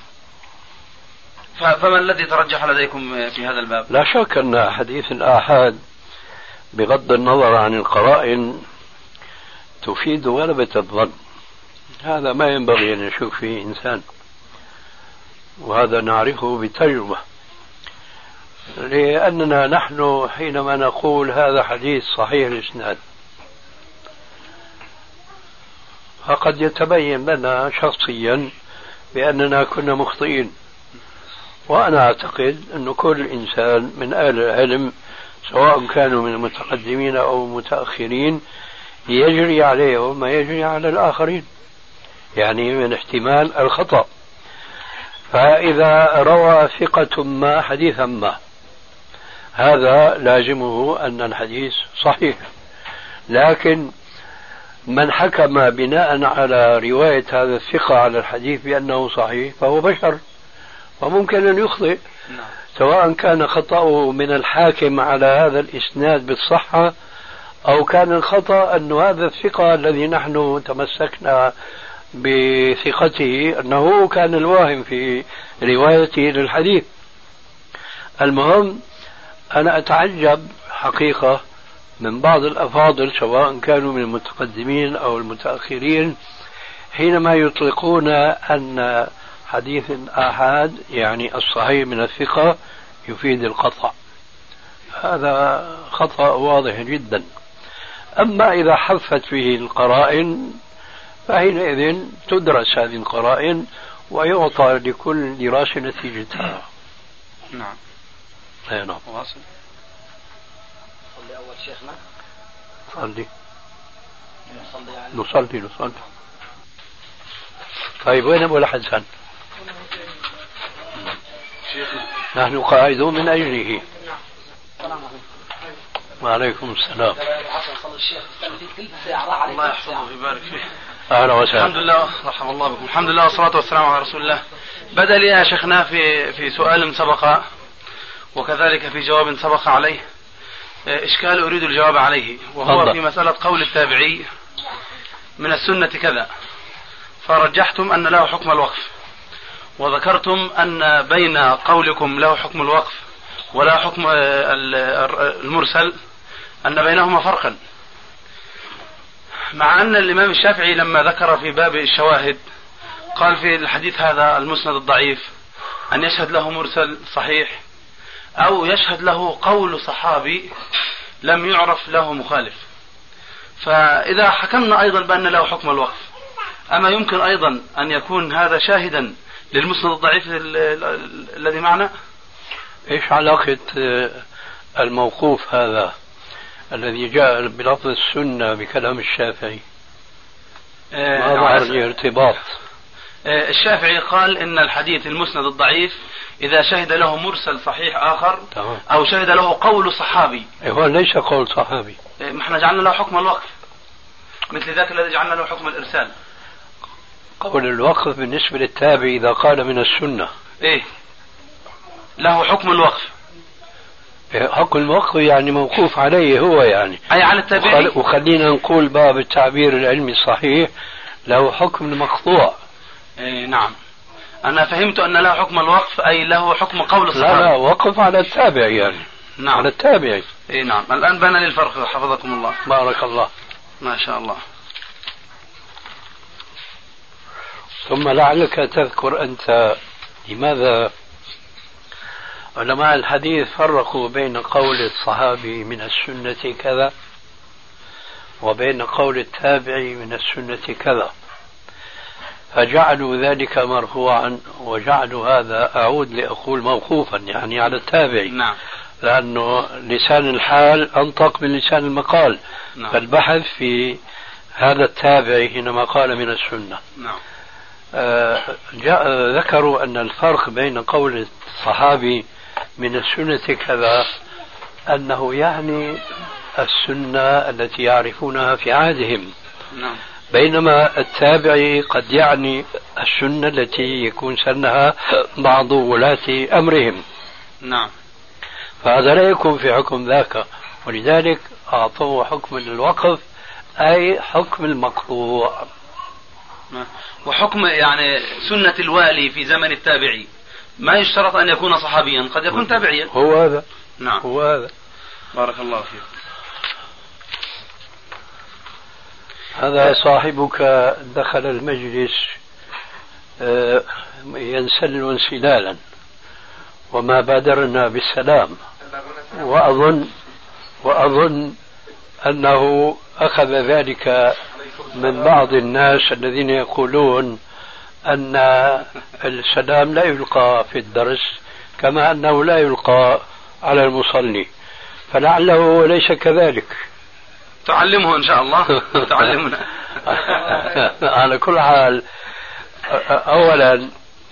فما الذي ترجح لديكم في هذا الباب؟ لا شك أن حديث الآحاد بغض النظر عن القرائن تفيد غلبة الظن، هذا ما ينبغي أن يشك فيه إنسان، وهذا نعرفه بالتجربة، لأننا نحن حينما نقول هذا حديث صحيح الإسناد فقد يتبين لنا شخصيا بأننا كنا مخطئين، وأنا أعتقد أن كل إنسان من أهل العلم سواء كانوا من المتقدمين أو المتأخرين يجري عليهم ما يجري على الآخرين، يعني من احتمال الخطأ. فإذا روى ثقة ما حديثا ما هذا لازمه أن الحديث صحيح، لكن من حكم بناء على رواية هذا الثقة على الحديث بأنه صحيح فهو بشر وممكن أن يخطئ، سواء كان خطأه من الحاكم على هذا الإسناد بالصحة أو كان الخطأ أن هذا الثقة الذي نحن تمسكنا بثقته أنه كان الواهم في روايته للحديث. المهم أنا أتعجب حقيقة من بعض الأفاضل سواء كانوا من المتقدمين أو المتأخرين حينما يطلقون أن حديث الآحاد يعني الصحيح من الثقة يفيد القطع، هذا خطأ واضح جدا. أما إذا حفت فيه القرائن فحينئذ تدرس هذه القرائن ويعطى لكل دراسة نتيجتها. نعم. أي نعم. واصل. صلي أول شيخنا. صلي. نصلي. طيب وين أبو الحسن؟ نحن قاعدون من أجله. وعليكم السلام. الله يحفظه ويبارك فيه. أهلا وسهلا. الحمد لله رحم الله بكم. الحمد لله والصلاة والسلام على رسول الله. بدأ لي يا شيخنا في سؤال سبق وكذلك في جواب سبق عليه إشكال أريد الجواب عليه، وهو الله. في مسألة قول التابعي من السنة كذا، فرجحتم أن له حكم الوقف، وذكرتم أن بين قولكم له حكم الوقف ولا حكم المرسل أن بينهما فرقا، مع أن الإمام الشافعي لما ذكر في باب الشواهد قال في الحديث هذا المسند الضعيف أن يشهد له مرسل صحيح أو يشهد له قول صحابي لم يعرف له مخالف. فإذا حكمنا أيضا بأن له حكم الوقف، أما يمكن أيضا أن يكون هذا شاهدا للمسند الضعيف الذي معنا؟ إيش علاقة الموقوف هذا الذي جاء بلفظ السنة بكلام الشافعي؟ ما ظهر الارتباط. الشافعي قال إن الحديث المسند الضعيف إذا شهد له مرسل صحيح آخر أو شهد له قول صحابي. هو ليس قول صحابي. ما احنا جعلنا له حكم الوقف مثل ذاك الذي جعلنا له حكم الإرسال. قول الوقف بالنسبة للتابع إذا قال من السنة إيه له حكم الوقف. حكم الوقف يعني موقوف عليه هو يعني أي على التابعي. وخلينا نقول باب التعبير العلمي الصحيح له حكم المقطوع. إيه نعم، أنا فهمت أن له حكم الوقف أي له حكم قول الصحابي. لا وقف على التابع يعني. نعم. على التابع. إيه نعم، الآن بان لي الفرق حفظكم الله. بارك الله. ما شاء الله. ثم لعلك تذكر أنت لماذا علماء الحديث فرقوا بين قول الصحابي من السنة كذا وبين قول التابعي من السنة كذا، فجعلوا ذلك مرفوعا وجعلوا هذا أعود لأقول موقوفا يعني على التابعي. نعم. لأنه لسان الحال أنطق من لسان المقال. نعم. فالبحث في هذا التابعي حينما قال من السنة. نعم. ذكروا أن الفرق بين قول الصحابي من السنة كذا أنه يعني السنة التي يعرفونها في عهدهم. نعم. بينما التابعي قد يعني السنة التي يكون سنها بعض ولاة أمرهم. نعم. فهذا لا يكون في حكم ذاك، ولذلك أعطوه حكم الوقف أي حكم المقطوع. وحكم يعني سنة الوالي في زمن التابعي ما يشترط أن يكون صحابيا، قد يكون تابعيا. هو هذا. نعم. هو هذا. بارك الله فيك. هذا صاحبك دخل المجلس ينسل انسلالا وما بادرنا بالسلام، وأظن أنه أخذ ذلك من بعض الناس الذين يقولون أن السلام لا يلقى في الدرس كما أنه لا يلقى على المصلي، فلعله ليس كذلك. تعلمه إن شاء الله. تعلمنا. على كل حال، أولا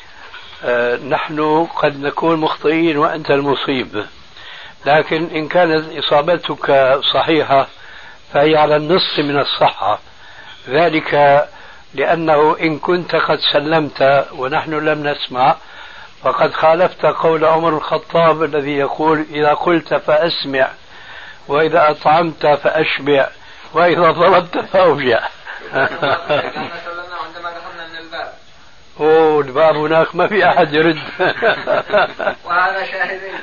نحن قد نكون مخطئين وأنت المصيب، لكن إن كانت إصابتك صحيحة فهي على النصف من الصحة، ذلك لأنه إن كنت قد سلمت ونحن لم نسمع فقد خالفت قول عمر الخطاب الذي يقول: إذا قلت فأسمع، وإذا أطعمت فأشبع، وإذا ضربت فأوجع. أوه، الباب هناك ما في أحد يرد. وهذا شاهدين.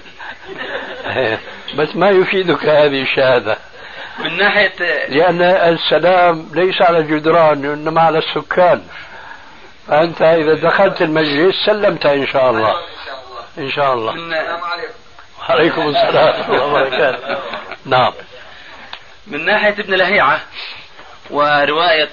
بس ما يفيدك هذه الشهادة من ناحية، لأن السلام ليس على الجدران إنما على السكان، فأنت إذا دخلت المجلس سلمت إن شاء الله. إن شاء الله. السلام عليكم. وعليكم السلام ورحمة الله وبركاته. نعم. من ناحية ابن لهيعة ورواية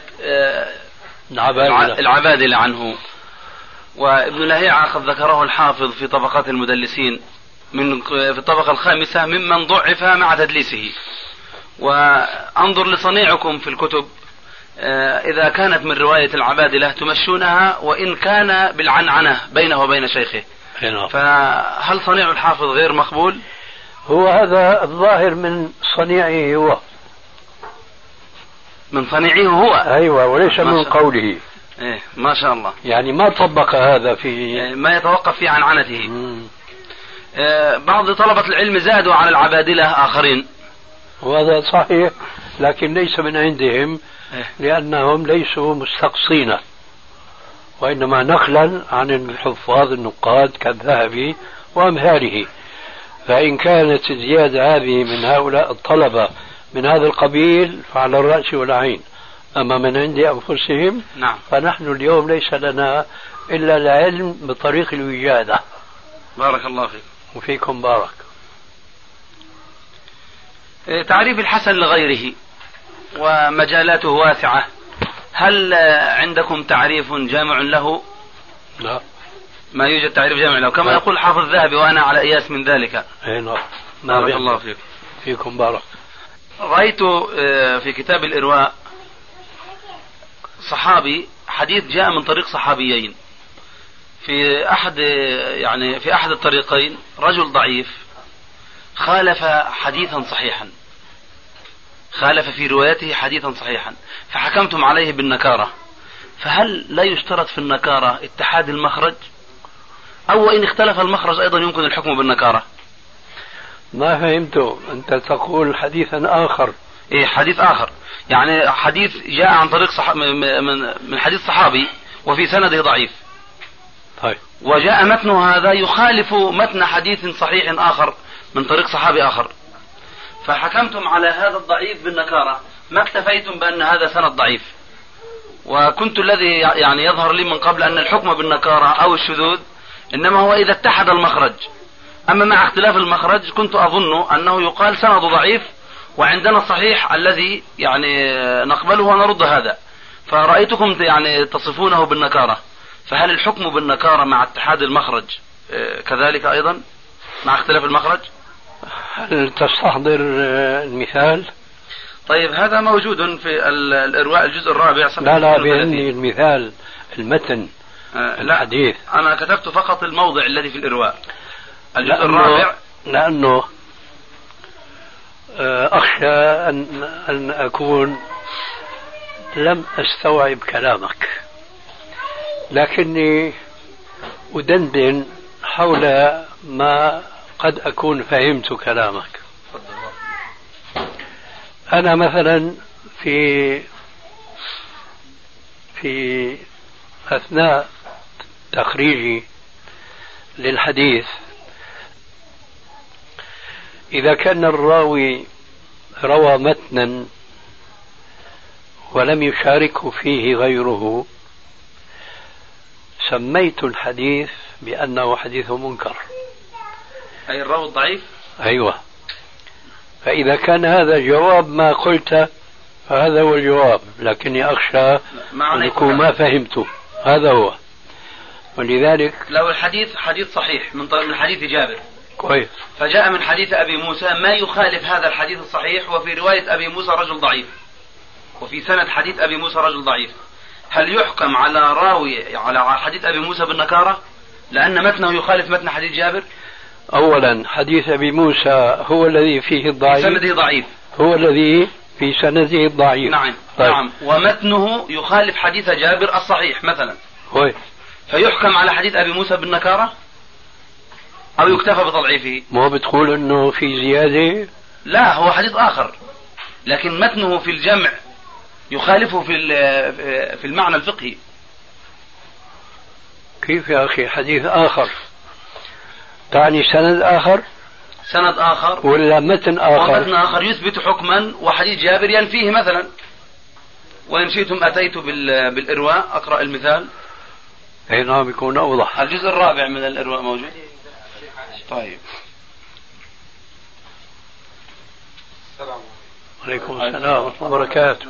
العبادلة عنه، وابن لهيعة قد ذكره الحافظ في طبقات المدلسين في الطبقة الخامسة ممن ضعف مع تدليسه. وأنظر لصنيعكم في الكتب، إذا كانت من رواية العبادلة تمشونها وإن كان بالعنعنة بينه وبين شيخه، فهل صنيع الحافظ غير مقبول؟ هو هذا الظاهر من صنيعه هو، من صنيعه هو. أيوة، وليس من قوله. إيه ما شاء الله. يعني ما طبق هذا في ما يتوقف في عنعنته. بعض طلبة العلم زادوا على العبادلة آخرين، وهذا صحيح، لكن ليس من عندهم، لأنهم ليسوا مستقصين، وإنما نقلا عن الحفاظ النقاد كالذهبي وأمثاله. فإن كانت الزيادة هذه من هؤلاء الطلبة من هذا القبيل فعلى الرأس والعين، أما من عند أنفسهم نعم. فنحن اليوم ليس لنا إلا العلم بطريق الوجادة. بارك الله فيك. وفيكم بارك. تعريف الحسن لغيره ومجالاته واسعة، هل عندكم تعريف جامع له؟ لا، ما يوجد تعريف جامع له، كما يقول حافظ الذهبي وأنا على إياس من ذلك. بارك الله فيك. فيكم بارك. رأيت في كتاب الإرواء صحابي حديث جاء من طريق صحابيين، في أحد الطريقين رجل ضعيف خالف حديثا صحيحا، خالف في روايته حديثا صحيحا، فحكمتم عليه بالنكارة. فهل لا يشترط في النكارة اتحاد المخرج، أو إن اختلف المخرج أيضا يمكن الحكم بالنكارة؟ ما فهمت، أنت تقول حديثا آخر. إيه، حديث آخر، يعني حديث جاء عن طريق من حديث صحابي وفي سنده ضعيف، طيب، وجاء متنه هذا يخالف متن حديث صحيح آخر من طريق صحابي آخر، فحكمتم على هذا الضعيف بالنكارة، ما اكتفيتم بأن هذا سند ضعيف. وكنت الذي يعني يظهر لي من قبل أن الحكم بالنكارة أو الشذوذ إنما هو إذا اتحد المخرج، أما مع اختلاف المخرج كنت أظن أنه يقال سند ضعيف وعندنا الصحيح الذي يعني نقبله ونرد هذا، فرأيتكم يعني تصفونه بالنكارة، فهل الحكم بالنكارة مع اتحاد المخرج كذلك أيضا مع اختلاف المخرج؟ هل تستحضر المثال؟ طيب، هذا موجود في الإرواء الجزء الرابع. لا بأني المثال المتن الحديث. أنا كتبت فقط الموضع الذي في الإرواء الجزء الرابع، لأنه أخشى أن أكون لم أستوعب كلامك، لكني أدندن حول ما قد أكون فهمت كلامك. أنا مثلا في أثناء تخريجي للحديث، إذا كان الراوي روى متنا ولم يشاركه فيه غيره سميت الحديث بأنه حديث منكر. أي الراوي الضعيف؟ أيوة. فإذا كان هذا جواب ما قلت فهذا هو الجواب، لكني أخشى أن يكون ما فهمته. هذا هو. ولذلك لو الحديث حديث صحيح من حديث جابر كويس، فجاء من حديث أبي موسى ما يخالف هذا الحديث الصحيح، وفي رواية أبي موسى رجل ضعيف، وفي سند حديث أبي موسى رجل ضعيف، هل يحكم على راوي على حديث أبي موسى بالنكارة لأن متنه يخالف متن حديث جابر؟ أولا حديث أبي موسى هو الذي فيه الضعيف، في سنده ضعيف، هو الذي في سنده الضعيف. نعم. طيب. نعم، ومتنه يخالف حديث جابر الصحيح مثلا، كويس، فيحكم على حديث أبي موسى بالنكارة أو يكتفى بتضعيفه؟ ما بتقول أنه في زيادة؟ لا، هو حديث آخر لكن متنه في الجمع يخالفه في المعنى الفقهي. كيف يا أخي حديث آخر؟ تعني سند آخر؟ سند آخر ولا متن آخر؟ ومتن آخر يثبت حكما وحديث جابر ينفيه مثلا. وإن شئتم أتيت بالإرواء أقرأ المثال. أي نعم، يكون أوضح. الجزء الرابع من الإرواء موجود. طيب. عليكم السلام ورحمة الله وبركاته.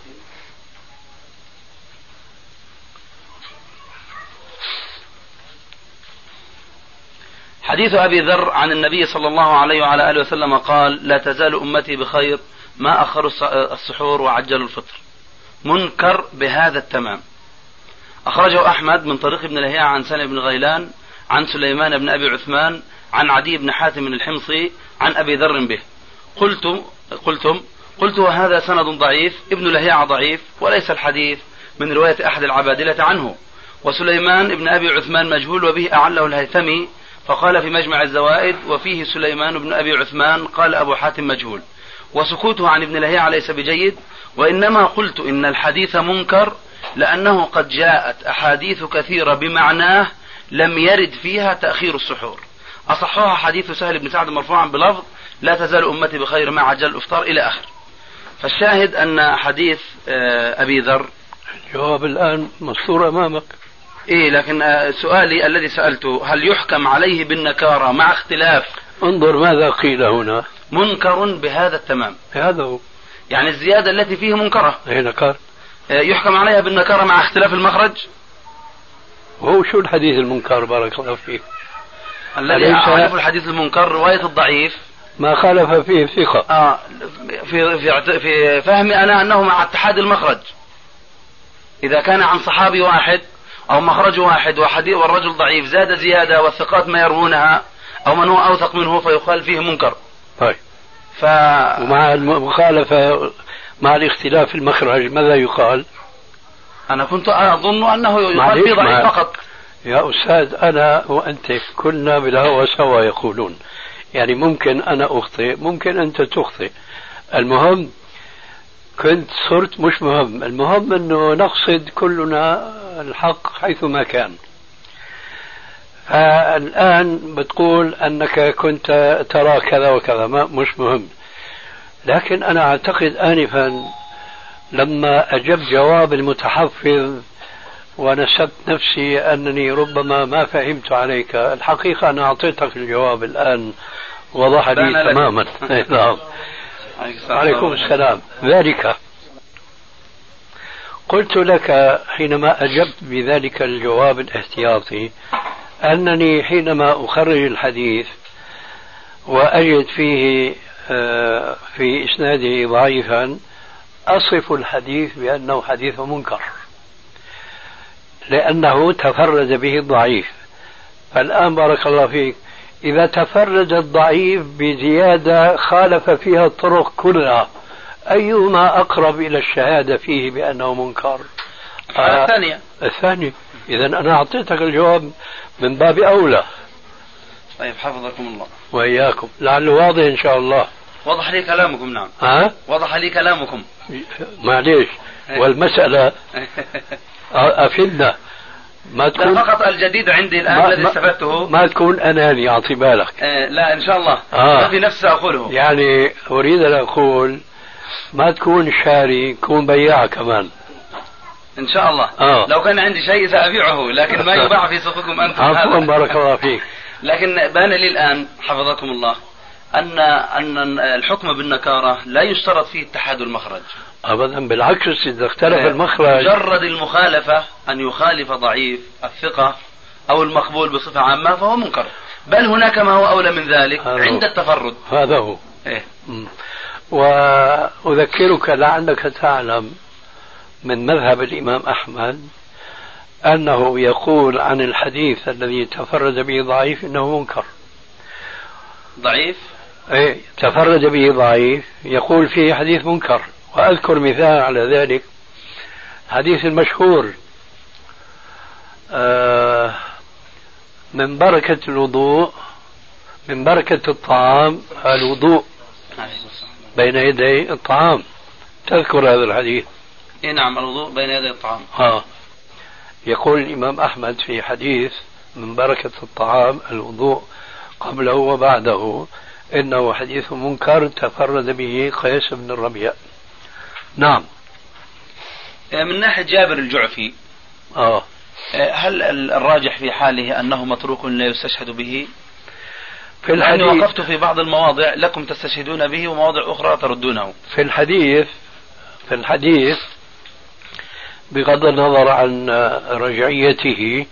حديث أبي ذر عن النبي صلى الله عليه وعلى آله وسلم قال: لا تزال أمتي بخير ما أخروا السحور وعجلوا الفطر. منكر بهذا التمام. أخرجه أحمد من طريق ابن لهيعة عن سالم بن غيلان عن سليمان بن أبي عثمان عن عدي بن حاتم الحمصي عن أبي ذر به. قلت وهذا سند ضعيف، ابن لهيعة ضعيف وليس الحديث من رواية أحد العبادلة عنه، وسليمان بن أبي عثمان مجهول وبه أعله الهيثمي فقال في مجمع الزوائد وفيه سليمان بن أبي عثمان قال أبو حاتم مجهول، وسكوته عن ابن لهيعة ليس بجيد. وإنما قلت إن الحديث منكر لأنه قد جاءت أحاديث كثيرة بمعناه لم يرد فيها تأخير السحور. أصحها حديث سهل بن سعد مرفوعا بلفظ لا تزال أمتي بخير ما عجل الإفطار إلى آخر. فالشاهد أن حديث أبي ذر الجواب الآن مسطور أمامك. إيه، لكن سؤالي الذي سألته هل يحكم عليه بالنكارة مع اختلاف؟ انظر ماذا قيل هنا. منكر بهذا التمام. هذا هو، يعني الزيادة التي فيه منكرة. هي نكار. يحكم عليها بالنكارة مع اختلاف المخرج. وهو شو الحديث المنكر بارك الله فيك؟ الذي أعرف الحديث المنكر رواية الضعيف ما خالف فيه الثقة. في فهمي أنا أنه مع اتحاد المخرج، إذا كان عن صحابي واحد أو مخرج واحد والرجل ضعيف زاد زيادة والثقات ما يروونها أو من هو أوثق منه فيقال فيه منكر. طيب. ومع المخالفة مع الاختلاف المخرج ماذا يقال؟ أنا كنت أظن أنه يقال فيه ضعيف فقط. يا أستاذ أنا وأنت كنا بالهوى سوا يقولون، يعني ممكن أنا أخطئ ممكن أنت تخطئ، المهم صرت مش مهم، المهم أنه نقصد كلنا الحق حيثما كان. فالآن بتقول أنك كنت ترى كذا وكذا، مش مهم، لكن أنا أعتقد آنفا لما أجبت جواب المتحفظ ونسبت نفسي أنني ربما ما فهمت عليك، الحقيقة أنا أعطيتك الجواب الآن وضح لي تماما. عليكم السلام. ذلك قلت لك حينما أجبت بذلك الجواب الاحتياطي أنني حينما أخرج الحديث وأجد فيه في إسناده ضعيفا أصف الحديث بأنه حديث منكر لأنه تفرد به الضعيف. فالآن بارك الله فيك إذا تفرد الضعيف بزيادة خالف فيها الطرق كلها أيهما أقرب إلى الشهادة فيه بأنه منكر؟ الثانية. الثاني. إذا أنا أعطيتك الجواب من باب أولى. طيب حفظكم الله. وإياكم، لعله واضح إن شاء الله. وضح لي كلامكم. نعم. وضح لي كلامكم. معليش. والمسألة أفدنا. ما تكون فقط الجديد عندي الآن الذي استفدته ما تكون أناني، أعطي بالك. لا إن شاء الله. في نفسي أقوله. يعني أريد أن أقول ما تكون شاري، كون بياع كمان إن شاء الله. لو كان عندي شيء سأبيعه، لكن ما يباع في سوقكم أنتم. عفوا بارك الله فيك. لكن بان لي الآن حفظكم الله أن الحكم بالنكارة لا يشترط فيه اتحاد المخرج أبدا، بالعكس إذا اختلف المخرج مجرد المخالفة أن يخالف ضعيف الثقة أو المقبول بصفة عامة فهو منكر، بل هناك ما هو أولى من ذلك عند التفرد. هذا هو. وأذكرك لعلك تعلم من مذهب الإمام أحمد أنه يقول عن الحديث الذي تفرد به ضعيف إنه منكر. ضعيف؟ إيه، تفرد به ضعيف يقول فيه حديث منكر. وأذكر مثال على ذلك حديث المشهور من بركة الوضوء، من بركة الطعام الوضوء بين يدي الطعام. تذكر هذا الحديث؟ إيه نعم، الوضوء بين يدي الطعام. يقول الإمام أحمد في حديث من بركة الطعام الوضوء قبله وبعده إنه حديث منكر تفرد به قيس بن الربيع. نعم. من ناحية جابر الجعفي هل الراجح في حاله أنه متروك لا يستشهد به؟ في الحديث وقفت في بعض المواضع لكم تستشهدون به ومواضع أخرى تردونه. في الحديث بغض النظر عن رجعيته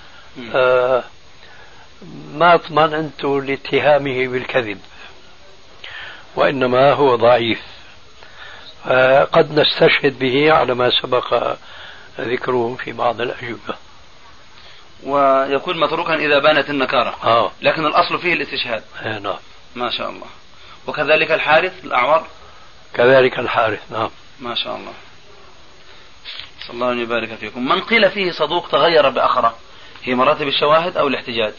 ما اطمأننت لاتهامه بالكذب، وإنما هو ضعيف، قد نستشهد به على ما سبق ذكره في بعض الأجوبة. ويكون متروكا إذا بانت النكارة. لكن الأصل فيه الاستشهاد. نعم. ما شاء الله. وكذلك الحارث الأعور. كذلك الحارث. نعم. ما شاء الله. صلى الله أن يبارك فيكم. من قيل فيه صدوق تغير بأخرى، هي مراتب الشواهد أو الاحتجاج؟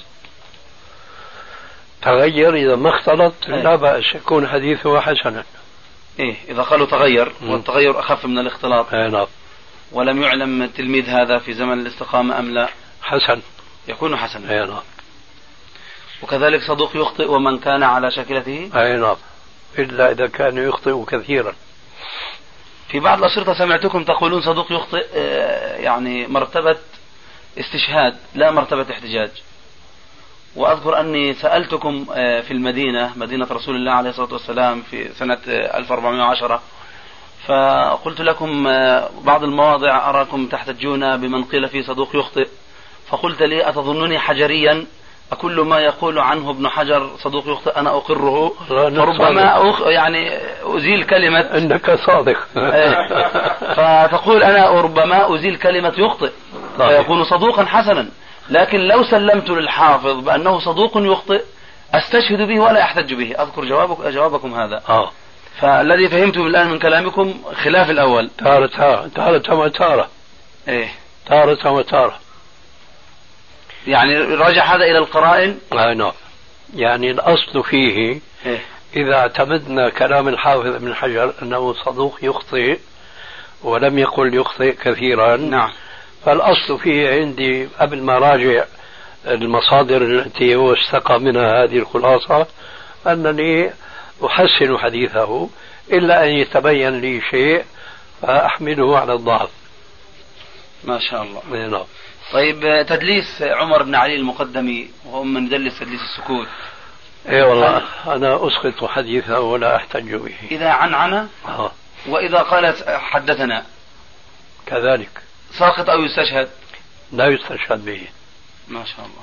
تغير إذا ما اختلط لا بأس يكون حديثه حسنا. إذا قالوا تغير والتغير أخف من الاختلاط. نعم. ولم يعلم التلميذ هذا في زمن الاستقامة أم لا، حسن، يكون حسنا. نعم. وكذلك صدوق يخطئ ومن كان على شاكلته. نعم، إلا إذا كان يخطئ كثيرا. في بعض الأشرطة سمعتكم تقولون صدوق يخطئ يعني مرتبة استشهاد لا مرتبة احتجاج. وأذكر أني سألتكم في المدينة، مدينة رسول الله عليه الصلاة والسلام، في سنة 1410، فقلت لكم بعض المواضع أراكم تحتجون بمن قيل فيه صدوق يخطئ، فقلت لي أتظنني حجريا أكل ما يقول عنه ابن حجر صدوق يخطئ أنا أقره، فربما يعني أزيل كلمة إنك صادق. فتقول أنا ربما أزيل كلمة يخطئ فيكون صدوقا حسنا. لكن لو سلمت للحافظ بأنه صدوق يخطئ أستشهد به ولا أحتج به. أذكر جوابكم هذا. فالذي فهمته الآن من كلامكم خلاف الأول. تارة وتارة. تارة وتارة. يعني رجع هذا إلى القرائن. نعم. يعني الأصل فيه إذا اعتمدنا كلام الحافظ ابن حجر أنه صدوق يخطئ ولم يقل يخطئ كثيرا. نعم. فالأصل فيه عندي قبل ما راجع المصادر التي هو استقى منها هذه الخلاصة أنني أحسن حديثه إلا أن يتبين لي شيء فأحمله على الضعف. ما شاء الله. نعم. طيب تدليس عمر بن علي المقدمي وهو من يدلس تدليس السكوت. والله أنا أسقط حديثه ولا أحتج به. إذا عنعنة وإذا قالت حدثنا كذلك ساقط أو يستشهد؟ لا يستشهد به. ما شاء الله.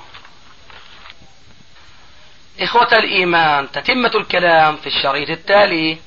إخوة الإيمان، تتمة الكلام في الشريط التالي.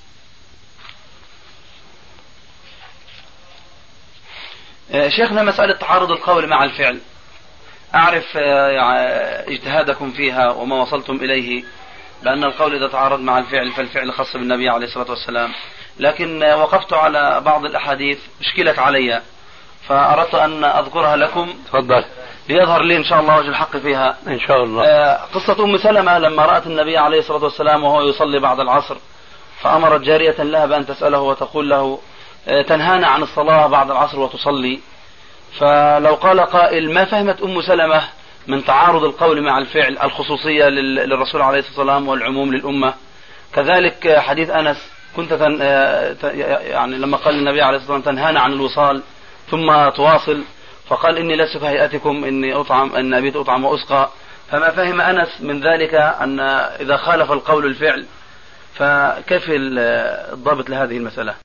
شيخنا، مسألة تعارض القول مع الفعل، أعرف اجتهادكم فيها وما وصلتم إليه، بأن القول إذا تعارض مع الفعل فالفعل خاص بالنبي عليه الصلاة والسلام، لكن وقفت على بعض الأحاديث اشكلت علي فأردت أن أذكرها لكم. تفضل. ليظهر لي إن شاء الله وجه الحق فيها إن شاء الله. قصة أم سلمة لما رأت النبي عليه الصلاة والسلام وهو يصلي بعد العصر، فأمرت جارية لها بأن تسأله وتقول له تنهانا عن الصلاة بعد العصر وتصلي. فلو قال قائل ما فهمت أم سلمة من تعارض القول مع الفعل، الخصوصية للرسول عليه الصلاة والسلام والعموم للأمة. كذلك حديث أنس كنت يعني لما قال النبي عليه الصلاة والسلام تنهانا عن الوصال ثم تواصل، فقال إني لست كهيئتكم إني أطعم أن أبيت أطعم وأسقى. فما فهم أنس من ذلك أن إذا خالف القول الفعل، فكيف الضابط لهذه المسألة؟